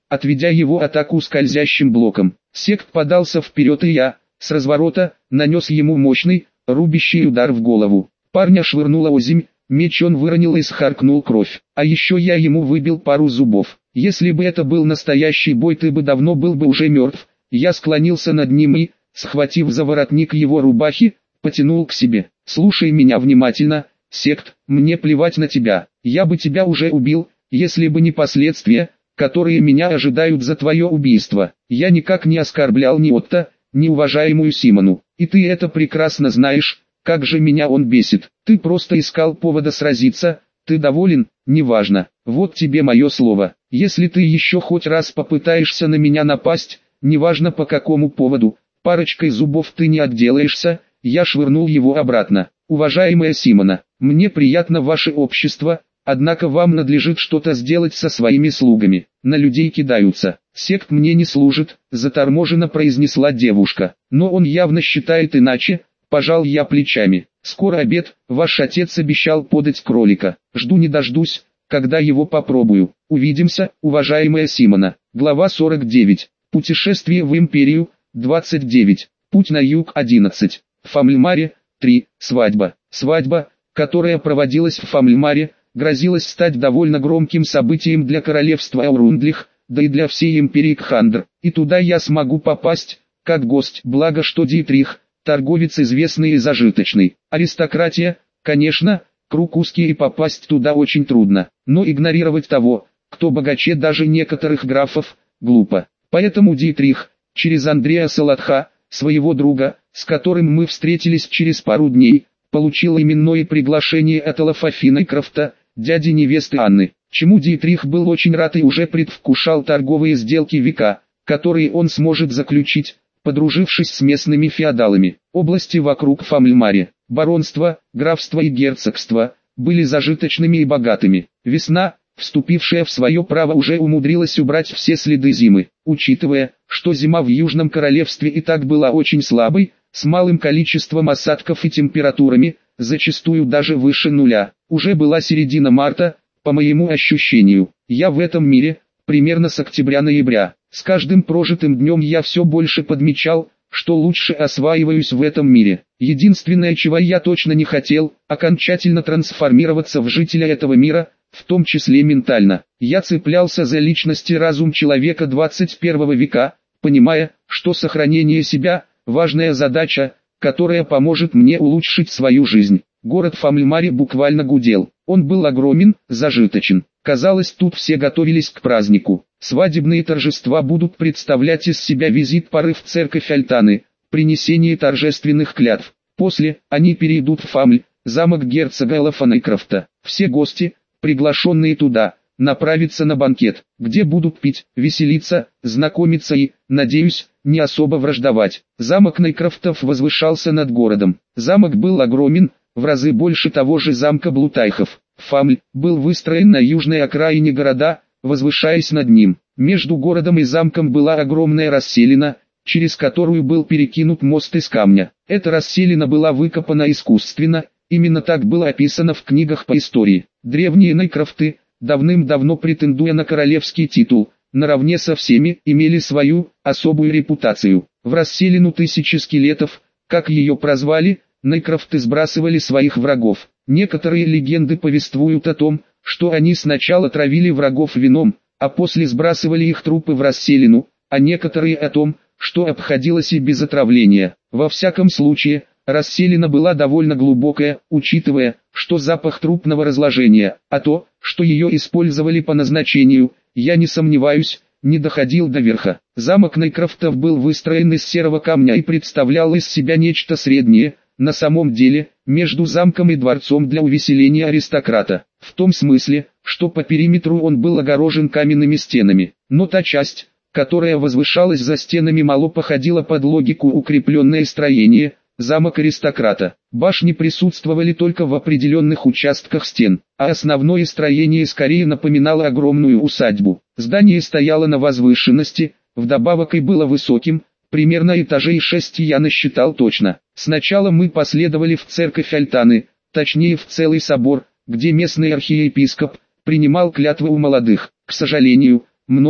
отведя его атаку скользящим блоком. Сект подался вперед, и я, с разворота, нанес ему мощный, рубящий удар в голову. Парня швырнуло озимь, меч он выронил и схаркнул кровь. А еще я ему выбил пару зубов. Если бы это был настоящий бой, ты бы давно был бы уже мертв. Я склонился над ним и, схватив за воротник его рубахи, потянул к себе. Слушай меня внимательно, Сект, мне плевать на тебя. Я бы тебя уже убил, если бы не последствия, которые меня ожидают за твое убийство. Я никак не оскорблял ни Отто, ни уважаемую Симону. И ты это прекрасно знаешь, как же меня он бесит. Ты просто искал повода сразиться, ты доволен, неважно. Вот тебе мое слово. Если ты еще хоть раз попытаешься на меня напасть, неважно по какому поводу, парочкой зубов ты не отделаешься. Я швырнул его обратно. Уважаемая Симона, мне приятно ваше общество, однако вам надлежит что-то сделать со своими слугами. На людей кидаются. Сект мне не служит, заторможенно произнесла девушка. Но он явно считает иначе, пожал я плечами. Скоро обед, ваш отец обещал подать кролика. Жду не дождусь, когда его попробую. Увидимся, уважаемая Симона. Глава сорок девять. Путешествие в Империю, двадцать девять. Путь на юг, одиннадцать. В Фамльмаре, три. Свадьба. Свадьба, которая проводилась в Фамльмаре, грозилась стать довольно громким событием для королевства Аурундлих, да и для всей империи Кхандр. И туда я смогу попасть, как гость. Благо что Дитрих, торговец известный и зажиточный. Аристократия, конечно, круг узкий и попасть туда очень трудно. Но игнорировать того, кто богаче даже некоторых графов, глупо. Поэтому Дитрих, через Андрея Салатха, своего друга, с которым мы встретились через пару дней, получил именное приглашение от Олафа Найкрофта, дяди невесты Анны, чему Дитрих был очень рад и уже предвкушал торговые сделки века, которые он сможет заключить, подружившись с местными феодалами. Области вокруг Фамльмаре, баронства, графства и герцогства, были зажиточными и богатыми. Весна, вступившая в свое право, уже умудрилась убрать все следы зимы. Учитывая, что зима в Южном Королевстве и так была очень слабой, с малым количеством осадков и температурами, зачастую даже выше нуля, уже была середина марта, по моему ощущению. Я в этом мире, примерно с октября-ноября. С каждым прожитым днем я все больше подмечал, что лучше осваиваюсь в этом мире. Единственное, чего я точно не хотел, окончательно трансформироваться в жителя этого мира, в том числе ментально. Я цеплялся за личность и разум человека двадцать первого века, понимая, что сохранение себя – важная задача, которая поможет мне улучшить свою жизнь. Город Фамльмаре буквально гудел. Он был огромен, зажиточен. Казалось, тут все готовились к празднику. Свадебные торжества будут представлять из себя визит пары в церковь Альтаны, принесение торжественных клятв. После, они перейдут в Фамль, замок герцога Олафа Найкрофта. Все гости, приглашенные туда, направятся на банкет, где будут пить, веселиться, знакомиться и, надеюсь, не особо враждовать. Замок Найкрофтов возвышался над городом. Замок был огромен, в разы больше того же замка Блутайхов. Фамль был выстроен на южной окраине города, возвышаясь над ним. Между городом и замком была огромная расселина, через которую был перекинут мост из камня. Эта расселина была выкопана искусственно, именно так было описано в книгах по истории. Древние Найкрофты, давным-давно претендуя на королевский титул, наравне со всеми, имели свою, особую репутацию. В расселину тысячи скелетов, как ее прозвали, Найкрофты сбрасывали своих врагов. Некоторые легенды повествуют о том, что они сначала травили врагов вином, а после сбрасывали их трупы в расселину, а некоторые о том, что обходилось и без отравления. Во всяком случае, расселина была довольно глубокая, учитывая, что запах трупного разложения, а то, что ее использовали по назначению, я не сомневаюсь, не доходил до верха. Замок Найкрофтов был выстроен из серого камня и представлял из себя нечто среднее, на самом деле, между замком и дворцом для увеселения аристократа, в том смысле, что по периметру он был огорожен каменными стенами, но та часть, которая возвышалась за стенами, мало походила под логику укрепленное строение, замок аристократа. Башни присутствовали только в определенных участках стен, а основное строение скорее напоминало огромную усадьбу. Здание стояло на возвышенности, вдобавок и было высоким, примерно этажей шесть я насчитал точно. Сначала мы последовали в церковь Альтаны, точнее в целый собор, где местный архиепископ принимал клятвы у молодых. К сожалению, многим,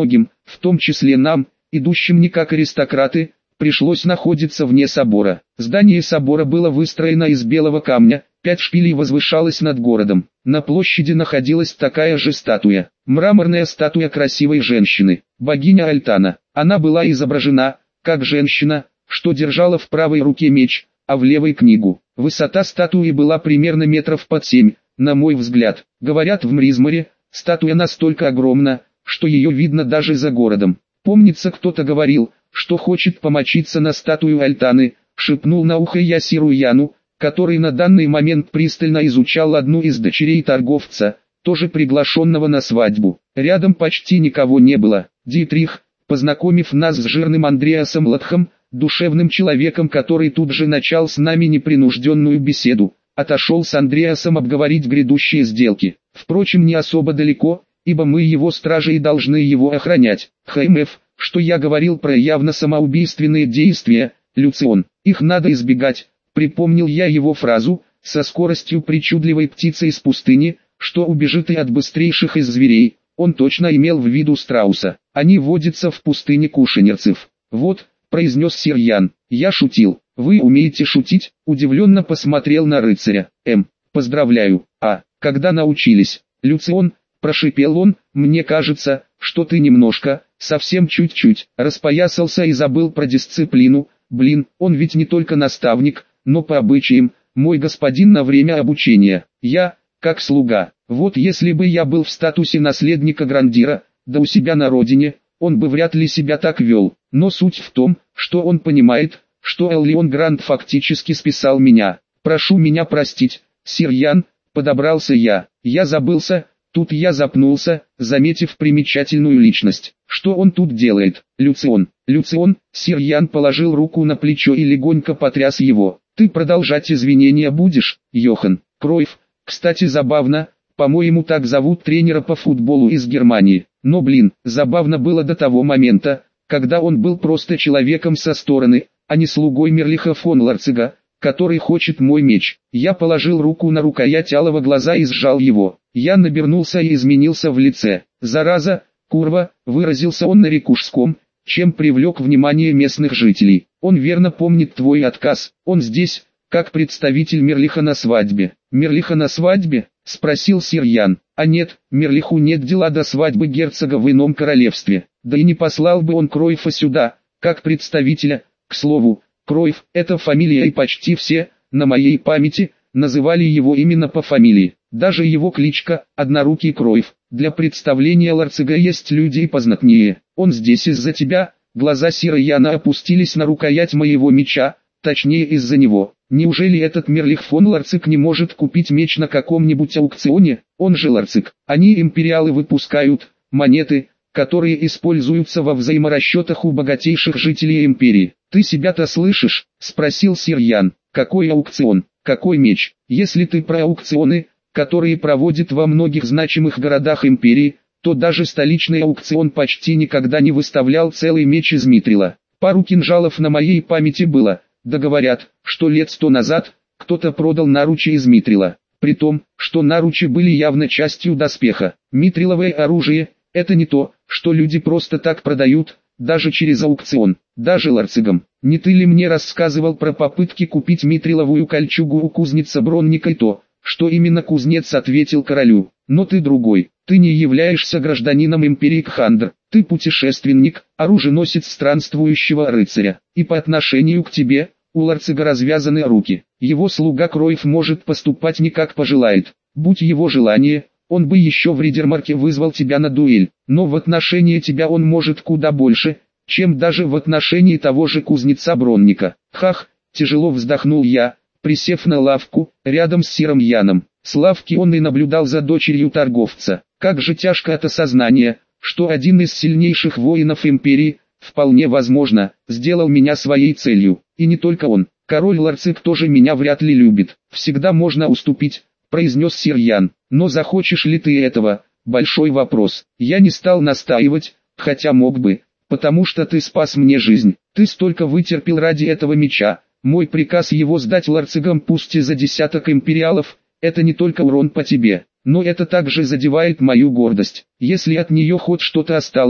в том числе нам, идущим не как аристократы, пришлось находиться вне собора. Здание собора было выстроено из белого камня, пять шпилей возвышалось над городом. На площади находилась такая же статуя, мраморная статуя красивой женщины, богиня Альтана. Она была изображена, как женщина, что держала в правой руке меч, а в левой книгу. Высота статуи была примерно метров под семь, на мой взгляд. Говорят, в Мризморе статуя настолько огромна, что ее видно даже за городом. Помнится, кто-то говорил, что хочет помочиться на статую Альтаны, шепнул на ухо Ясиру Яну, который на данный момент пристально изучал одну из дочерей торговца, тоже приглашенного на свадьбу. Рядом почти никого не было. Дитрих, познакомив нас с жирным Андреасом Латхом, душевным человеком, который тут же начал с нами непринужденную беседу, отошел с Андреасом обговорить грядущие сделки. Впрочем, не особо далеко, ибо мы его стражи и должны его охранять. ХМФ, что я говорил про явно самоубийственные действия, Люцион, их надо избегать, припомнил я его фразу, со скоростью причудливой птицы из пустыни, что убежит и от быстрейших из зверей. Он точно имел в виду страуса. Они водятся в пустыне кушанерцев. Вот, произнес сир Ян. Я шутил. Вы умеете шутить? Удивленно посмотрел на рыцаря. М. Поздравляю. А, когда научились? Люцион, прошипел он, мне кажется, что ты немножко, совсем чуть-чуть, распоясался и забыл про дисциплину. Блин, он ведь не только наставник, но по обычаям, мой господин на время обучения. Я, как слуга. Вот если бы я был в статусе наследника Грандира, да у себя на родине, он бы вряд ли себя так вел. Но суть в том, что он понимает, что Эллион Гранд фактически списал меня. Прошу меня простить, сир Ян, подобрался я. Я забылся, тут я запнулся, заметив примечательную личность. Что он тут делает? Люцион, Люцион, сир Ян положил руку на плечо и легонько потряс его. Ты продолжать извинения будешь, Йохан Кройф? Кстати, забавно, по-моему, так зовут тренера по футболу из Германии. Но блин, забавно было до того момента, когда он был просто человеком со стороны, а не слугой Мерлиха фон Ларцига, который хочет мой меч. Я положил руку на рукоять алого глаза и сжал его. Я набернулся и изменился в лице. Зараза, курва, выразился он на рекушском, чем привлек внимание местных жителей. Он верно помнит твой отказ. Он здесь, как представитель Мерлиха на свадьбе. Мерлиха на свадьбе? Спросил сир Ян. А нет, Мерлиху нет дела до свадьбы герцога в ином королевстве. Да и не послал бы он Кройфа сюда, как представителя. К слову, Кройф – это фамилия, и почти все, на моей памяти, называли его именно по фамилии. Даже его кличка – Однорукий Кройф. Для представления Ларцига есть люди и познатнее. Он здесь из-за тебя. Глаза сира Яна опустились на рукоять моего меча, точнее из-за него. Неужели этот Мерлих фон Ларциг не может купить меч на каком-нибудь аукционе? Он же Ларциг. Они империалы выпускают, монеты, которые используются во взаиморасчетах у богатейших жителей империи. Ты себя-то слышишь? Спросил сир Ян. Какой аукцион? Какой меч? Если ты про аукционы, которые проводят во многих значимых городах империи, то даже столичный аукцион почти никогда не выставлял целый меч из митрила. Пару кинжалов на моей памяти было. Да говорят, что лет сто назад кто-то продал наручи из митрила, при том, что наручи были явно частью доспеха. Митриловое оружие – это не то, что люди просто так продают, даже через аукцион, даже ларцигам. Не ты ли мне рассказывал про попытки купить митриловую кольчугу у кузнеца Бронника и то, что именно кузнец ответил королю? Но ты другой, ты не являешься гражданином империи Кхандр, ты путешественник, оруженосец странствующего рыцаря, и по отношению к тебе, у Ларцига развязаны руки. Его слуга Кройф может поступать не как пожелает. Будь его желание, он бы еще в Ридермарке вызвал тебя на дуэль, но в отношении тебя он может куда больше, чем даже в отношении того же кузнеца Бронника. Хах, тяжело вздохнул я, присев на лавку, рядом с сиром Яном. С лавки он и наблюдал за дочерью торговца. Как же тяжко от осознания, что один из сильнейших воинов империи, вполне возможно, сделал меня своей целью. И не только он, король Ларциг тоже меня вряд ли любит. Всегда можно уступить, произнес сир Ян. Но захочешь ли ты этого? Большой вопрос. Я не стал настаивать, хотя мог бы, потому что ты спас мне жизнь. Ты столько вытерпел ради этого меча. Мой приказ его сдать Ларцигам пусть и за десяток империалов, это не только урон по тебе, но это также задевает мою гордость. Если от нее хоть что-то осталось,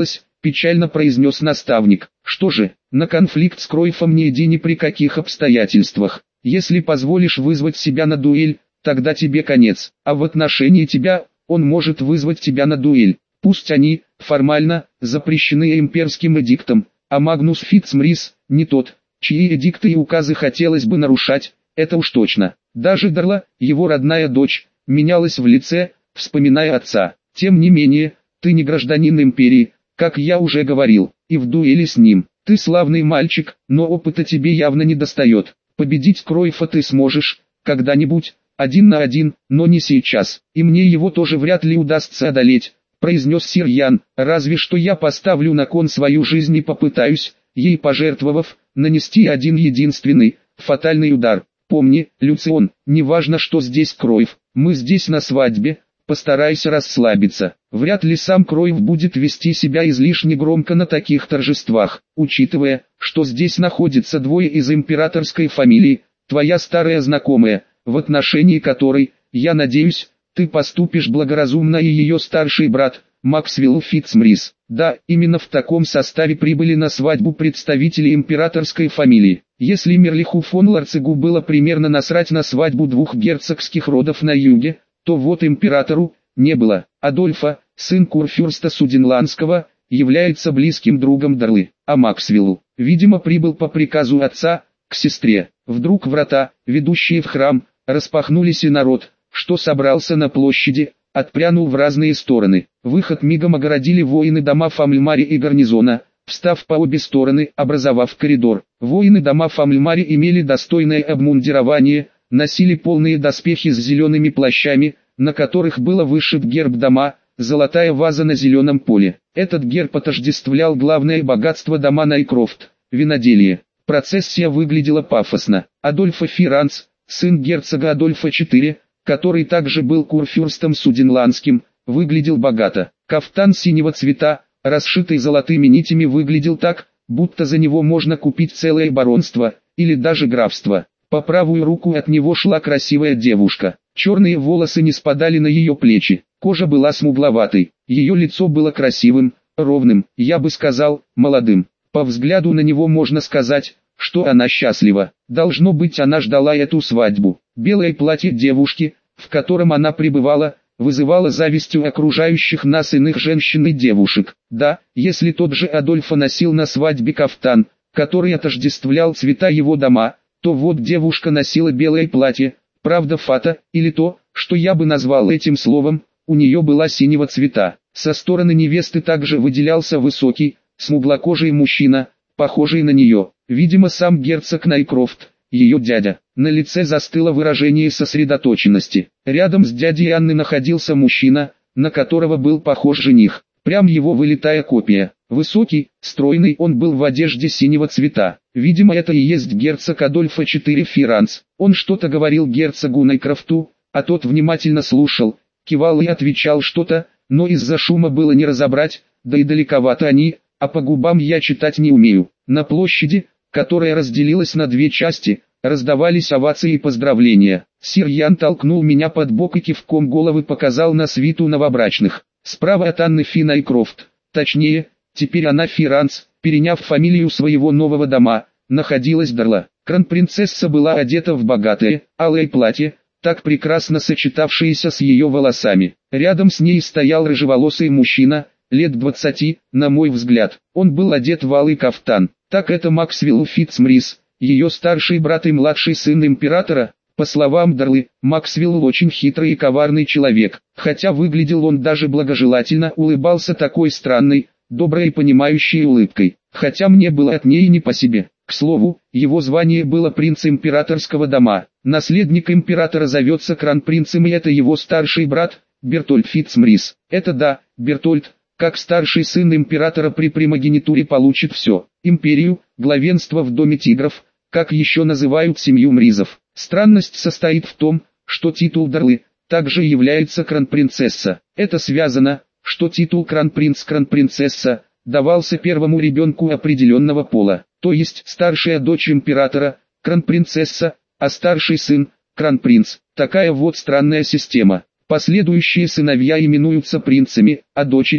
печально произнес наставник. Что же, на конфликт с Кройфом не иди ни при каких обстоятельствах. Если позволишь вызвать себя на дуэль, тогда тебе конец. А в отношении тебя, он может вызвать тебя на дуэль. Пусть они, формально, запрещены имперским эдиктом, а Магнус Фитцмрис, не тот, чьи эдикты и указы хотелось бы нарушать, это уж точно. Даже Дарла, его родная дочь, менялась в лице, вспоминая отца. Тем не менее, ты не гражданин империи, как я уже говорил, и в дуэли с ним. Ты славный мальчик, но опыта тебе явно не достает. Победить Кройфа ты сможешь, когда-нибудь, один на один, но не сейчас. И мне его тоже вряд ли удастся одолеть, произнес сир Ян. Разве что я поставлю на кон свою жизнь и попытаюсь, ей пожертвовав, нанести один единственный, фатальный удар. Помни, Люцион, неважно что здесь Кройф, мы здесь на свадьбе, постарайся расслабиться. Вряд ли сам Кройф будет вести себя излишне громко на таких торжествах, учитывая, что здесь находится двое из императорской фамилии, твоя старая знакомая, в отношении которой, я надеюсь, ты поступишь благоразумно, и ее старший брат, Максвелл Фитцмрис. Да, именно в таком составе прибыли на свадьбу представители императорской фамилии. Если Мерлиху фон Ларцигу было примерно насрать на свадьбу двух герцогских родов на юге, то вот императору не было. Адольфа, сын курфюрста Суденландского, является близким другом Дарлы, а Максвеллу, видимо, прибыл по приказу отца, к сестре. Вдруг врата, ведущие в храм, распахнулись, и народ, что собрался на площади, отпрянул в разные стороны. Выход мигом огородили воины дома Фамльмари и гарнизона, встав по обе стороны, образовав коридор. Воины дома Фамльмари имели достойное обмундирование, носили полные доспехи с зелеными плащами, на которых было вышит герб дома, золотая ваза на зеленом поле. Этот герб отождествлял главное богатство дома Найкрофт – виноделие. Процессия выглядела пафосно. Адольфо Фиранц, сын герцога Адольфа четыре, который также был курфюрстом Суденландским, выглядел богато. Кафтан синего цвета, расшитый золотыми нитями, выглядел так, будто за него можно купить целое баронство, или даже графство. По правую руку от него шла красивая девушка. Черные волосы не спадали на ее плечи, кожа была смугловатой, ее лицо было красивым, ровным, я бы сказал, молодым. По взгляду на него можно сказать, что она счастлива. Должно быть, она ждала эту свадьбу. Белое платье девушки, в котором она пребывала, вызывало зависть у окружающих нас иных женщин и девушек. Да, если тот же Адольфо носил на свадьбе кафтан, который отождествлял цвета его дома, то вот девушка носила белое платье, правда фата, или то, что я бы назвал этим словом, у нее была синего цвета. Со стороны невесты также выделялся высокий, смуглокожий мужчина, похожий на нее, видимо сам герцог Найкрофт, ее дядя. На лице застыло выражение сосредоточенности. Рядом с дядей Анны находился мужчина, на которого был похож жених, прям его вылитая копия. Высокий, стройный, он был в одежде синего цвета. Видимо, это и есть герцог Адольфа четыре Фиранц. Он что-то говорил герцогу Найкрофту, а тот внимательно слушал, кивал и отвечал что-то, но из-за шума было не разобрать, да и далековато они, а по губам я читать не умею. На площади, которая разделилась на две части, раздавались овации и поздравления. Сир Ян толкнул меня под бок и кивком головы показал на свиту новобрачных. Справа от Анны Фи Найкрофт, точнее, теперь она Фиранц, переняв фамилию своего нового дома, находилась Дарла. Кронпринцесса была одета в богатое, алое платье, так прекрасно сочетавшееся с ее волосами. Рядом с ней стоял рыжеволосый мужчина, лет двадцати, на мой взгляд. Он был одет в алый кафтан. Так это Максвелл Фитцмрис, ее старший брат и младший сын императора. По словам Дарлы, Максвелл очень хитрый и коварный человек, хотя выглядел он даже благожелательно, улыбался такой странной, доброй и понимающей улыбкой, хотя мне было от ней не по себе. К слову, его звание было принц императорского дома. Наследник императора зовется кронпринцем, и это его старший брат, Бертольд Фитцмрис. Это да, Бертольд, как старший сын императора при примогенитуре получит все. Империю, главенство в доме тигров, как еще называют семью Мризов. Странность состоит в том, что титул Дарлы также является кронпринцесса. Это связано, что титул кронпринц-кронпринцесса давался первому ребенку определенного пола, то есть старшая дочь императора, кронпринцесса, а старший сын, кронпринц. Такая вот странная система. Последующие сыновья именуются принцами, а дочери –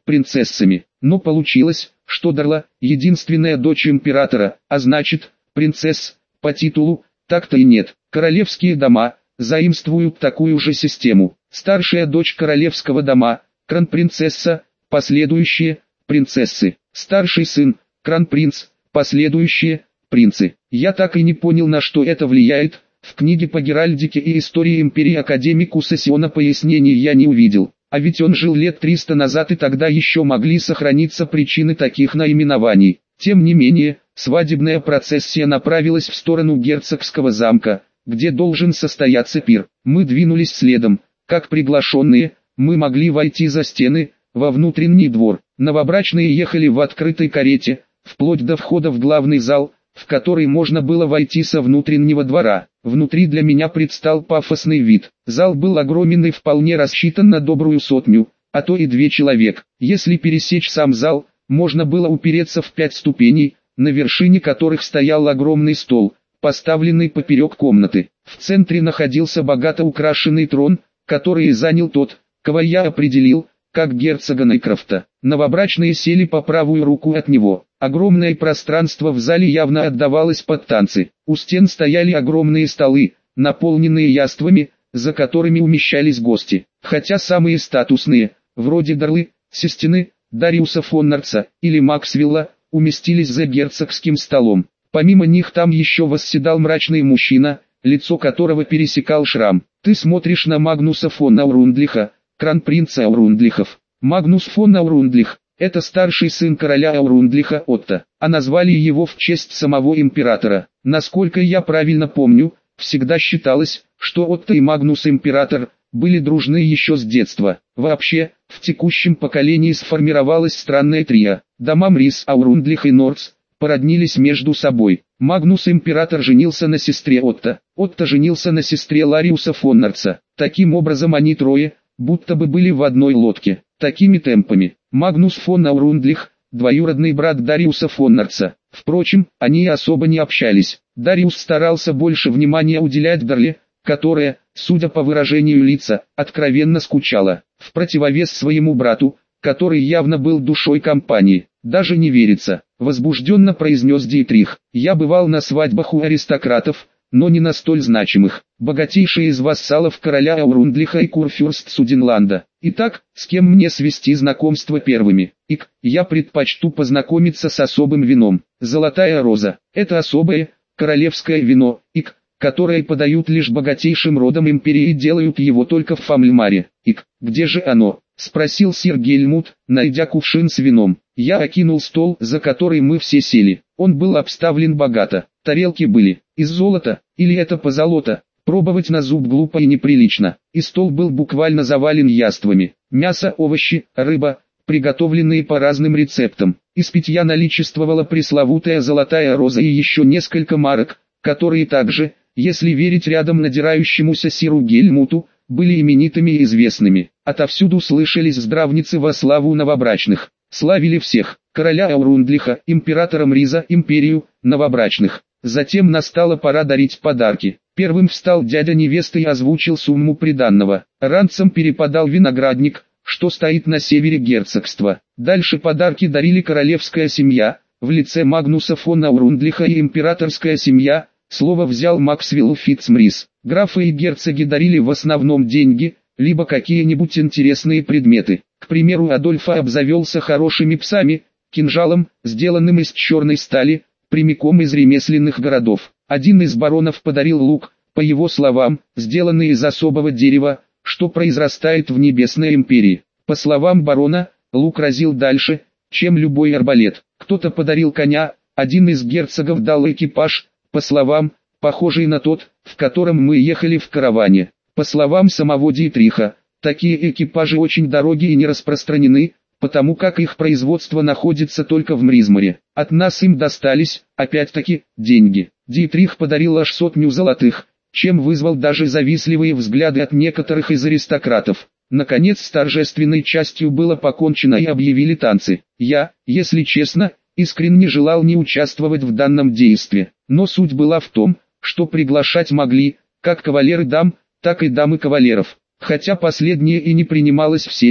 принцессами. Но получилось, что Дарла – единственная дочь императора, а значит, принцесс, по титулу, так-то и нет. Королевские дома заимствуют такую же систему. Старшая дочь королевского дома – кронпринцесса, последующие – принцессы. Старший сын – кронпринц, последующие – принцы. Я так и не понял, на что это влияет. В книге по геральдике и истории империи академику Сассиона пояснений я не увидел. А ведь он жил лет триста назад, и тогда еще могли сохраниться причины таких наименований. Тем не менее, свадебная процессия направилась в сторону герцогского замка, где должен состояться пир. Мы двинулись следом. Как приглашенные, мы могли войти за стены, во внутренний двор. Новобрачные ехали в открытой карете, вплоть до входа в главный зал, в который можно было войти со внутреннего двора. Внутри для меня предстал пафосный вид. Зал был огромен и вполне рассчитан на добрую сотню, а то и две человек. Если пересечь сам зал, можно было упереться в пять ступеней, на вершине которых стоял огромный стол, поставленный поперек комнаты. В центре находился богато украшенный трон, который занял тот, кого я определил, как герцога Найкрофта. Новобрачные сели по правую руку от него. Огромное пространство в зале явно отдавалось под танцы. У стен стояли огромные столы, наполненные яствами, за которыми умещались гости. Хотя самые статусные, вроде Дарлы, Сестины, Дариуса Фоннарца или Максвелла, уместились за герцогским столом. Помимо них там еще восседал мрачный мужчина, лицо которого пересекал шрам. «Ты смотришь на Магнуса фон Аурундлиха, кронпринца Аурундлихов». Магнус фон Аурундлих – это старший сын короля Аурундлиха Отто, а назвали его в честь самого императора. Насколько я правильно помню, всегда считалось, что Отто и Магнус император были дружны еще с детства. Вообще, в текущем поколении сформировалось странное трио. Дома Мрис, Аурундлих и Нордс породнились между собой. Магнус император женился на сестре Отто, Отто женился на сестре Лариуса Фоннарца. Таким образом они трое, будто бы были в одной лодке. Такими темпами. Магнус фон Аурундлих, двоюродный брат Дариуса Фоннарца. Впрочем, они особо не общались. Дариус старался больше внимания уделять Дарле, которая, судя по выражению лица, откровенно скучала. В противовес своему брату, который явно был душой компании. «Даже не верится», — возбужденно произнес Дитрих. «Я бывал на свадьбах у аристократов, но не на столь значимых. Богатейший из вассалов короля Аурундлиха и курфюрст Суденланда. Итак, с кем мне свести знакомство первыми? Ик, я предпочту познакомиться с особым вином. Золотая роза. Это особое, королевское вино, ик, которое подают лишь богатейшим родам империи и делают его только в Фамльмаре. Ик, где же оно?» — спросил сир Гельмут, найдя кувшин с вином. Я окинул стол, за который мы все сели. Он был обставлен богато. Тарелки были из золота, или это позолота, пробовать на зуб глупо и неприлично. И стол был буквально завален яствами. Мясо, овощи, рыба, приготовленные по разным рецептам. Из питья наличествовала пресловутая золотая роза и еще несколько марок, которые также, если верить рядом надирающемуся сиру Гельмуту, были именитыми и известными. Отовсюду слышались здравницы во славу новобрачных. Славили всех: короля Аурундлиха, императора Мриза, империю, новобрачных. Затем настала пора дарить подарки. Первым встал дядя невесты и озвучил сумму приданного. Ранцем перепадал виноградник, что стоит на севере герцогства. Дальше подарки дарили королевская семья, в лице Магнуса фон Аурундлиха, и императорская семья, слово взял Максвелл Фитцмрис. Графы и герцоги дарили в основном деньги, либо какие-нибудь интересные предметы. К примеру, Адольфа обзавелся хорошими псами, кинжалом, сделанным из черной стали, прямиком из ремесленных городов. Один из баронов подарил лук, по его словам, сделанный из особого дерева, что произрастает в Небесной империи. По словам барона, лук разил дальше, чем любой арбалет. Кто-то подарил коня, один из герцогов дал экипаж, по словам, похожий на тот, в котором мы ехали в караване. По словам самого Дитриха, такие экипажи очень дороги и не распространены, потому как их производство находится только в Мризморе. От нас им достались, опять-таки, деньги. Дитрих подарил аж сотню золотых, чем вызвал даже завистливые взгляды от некоторых из аристократов. Наконец, с торжественной частью было покончено и объявили танцы. Я, если честно, искренне желал не участвовать в данном действии, но суть была в том, что приглашать могли, как кавалеры дам, так и дамы кавалеров. Хотя последнее и не принималось всеми,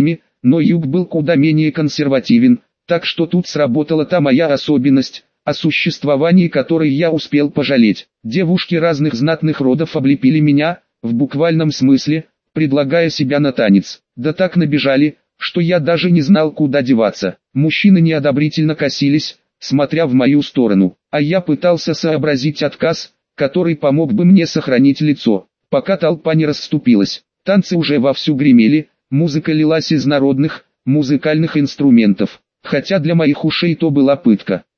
но юг был куда менее консервативен, так что тут сработала та моя особенность, о существовании которой я успел пожалеть. Девушки разных знатных родов облепили меня, в буквальном смысле, предлагая себя на танец. Да так набежали, что я даже не знал, куда деваться. Мужчины неодобрительно косились, смотря в мою сторону, а я пытался сообразить отказ, который помог бы мне сохранить лицо, пока толпа не расступилась. Танцы уже вовсю гремели, музыка лилась из народных, музыкальных инструментов, хотя для моих ушей то была пытка.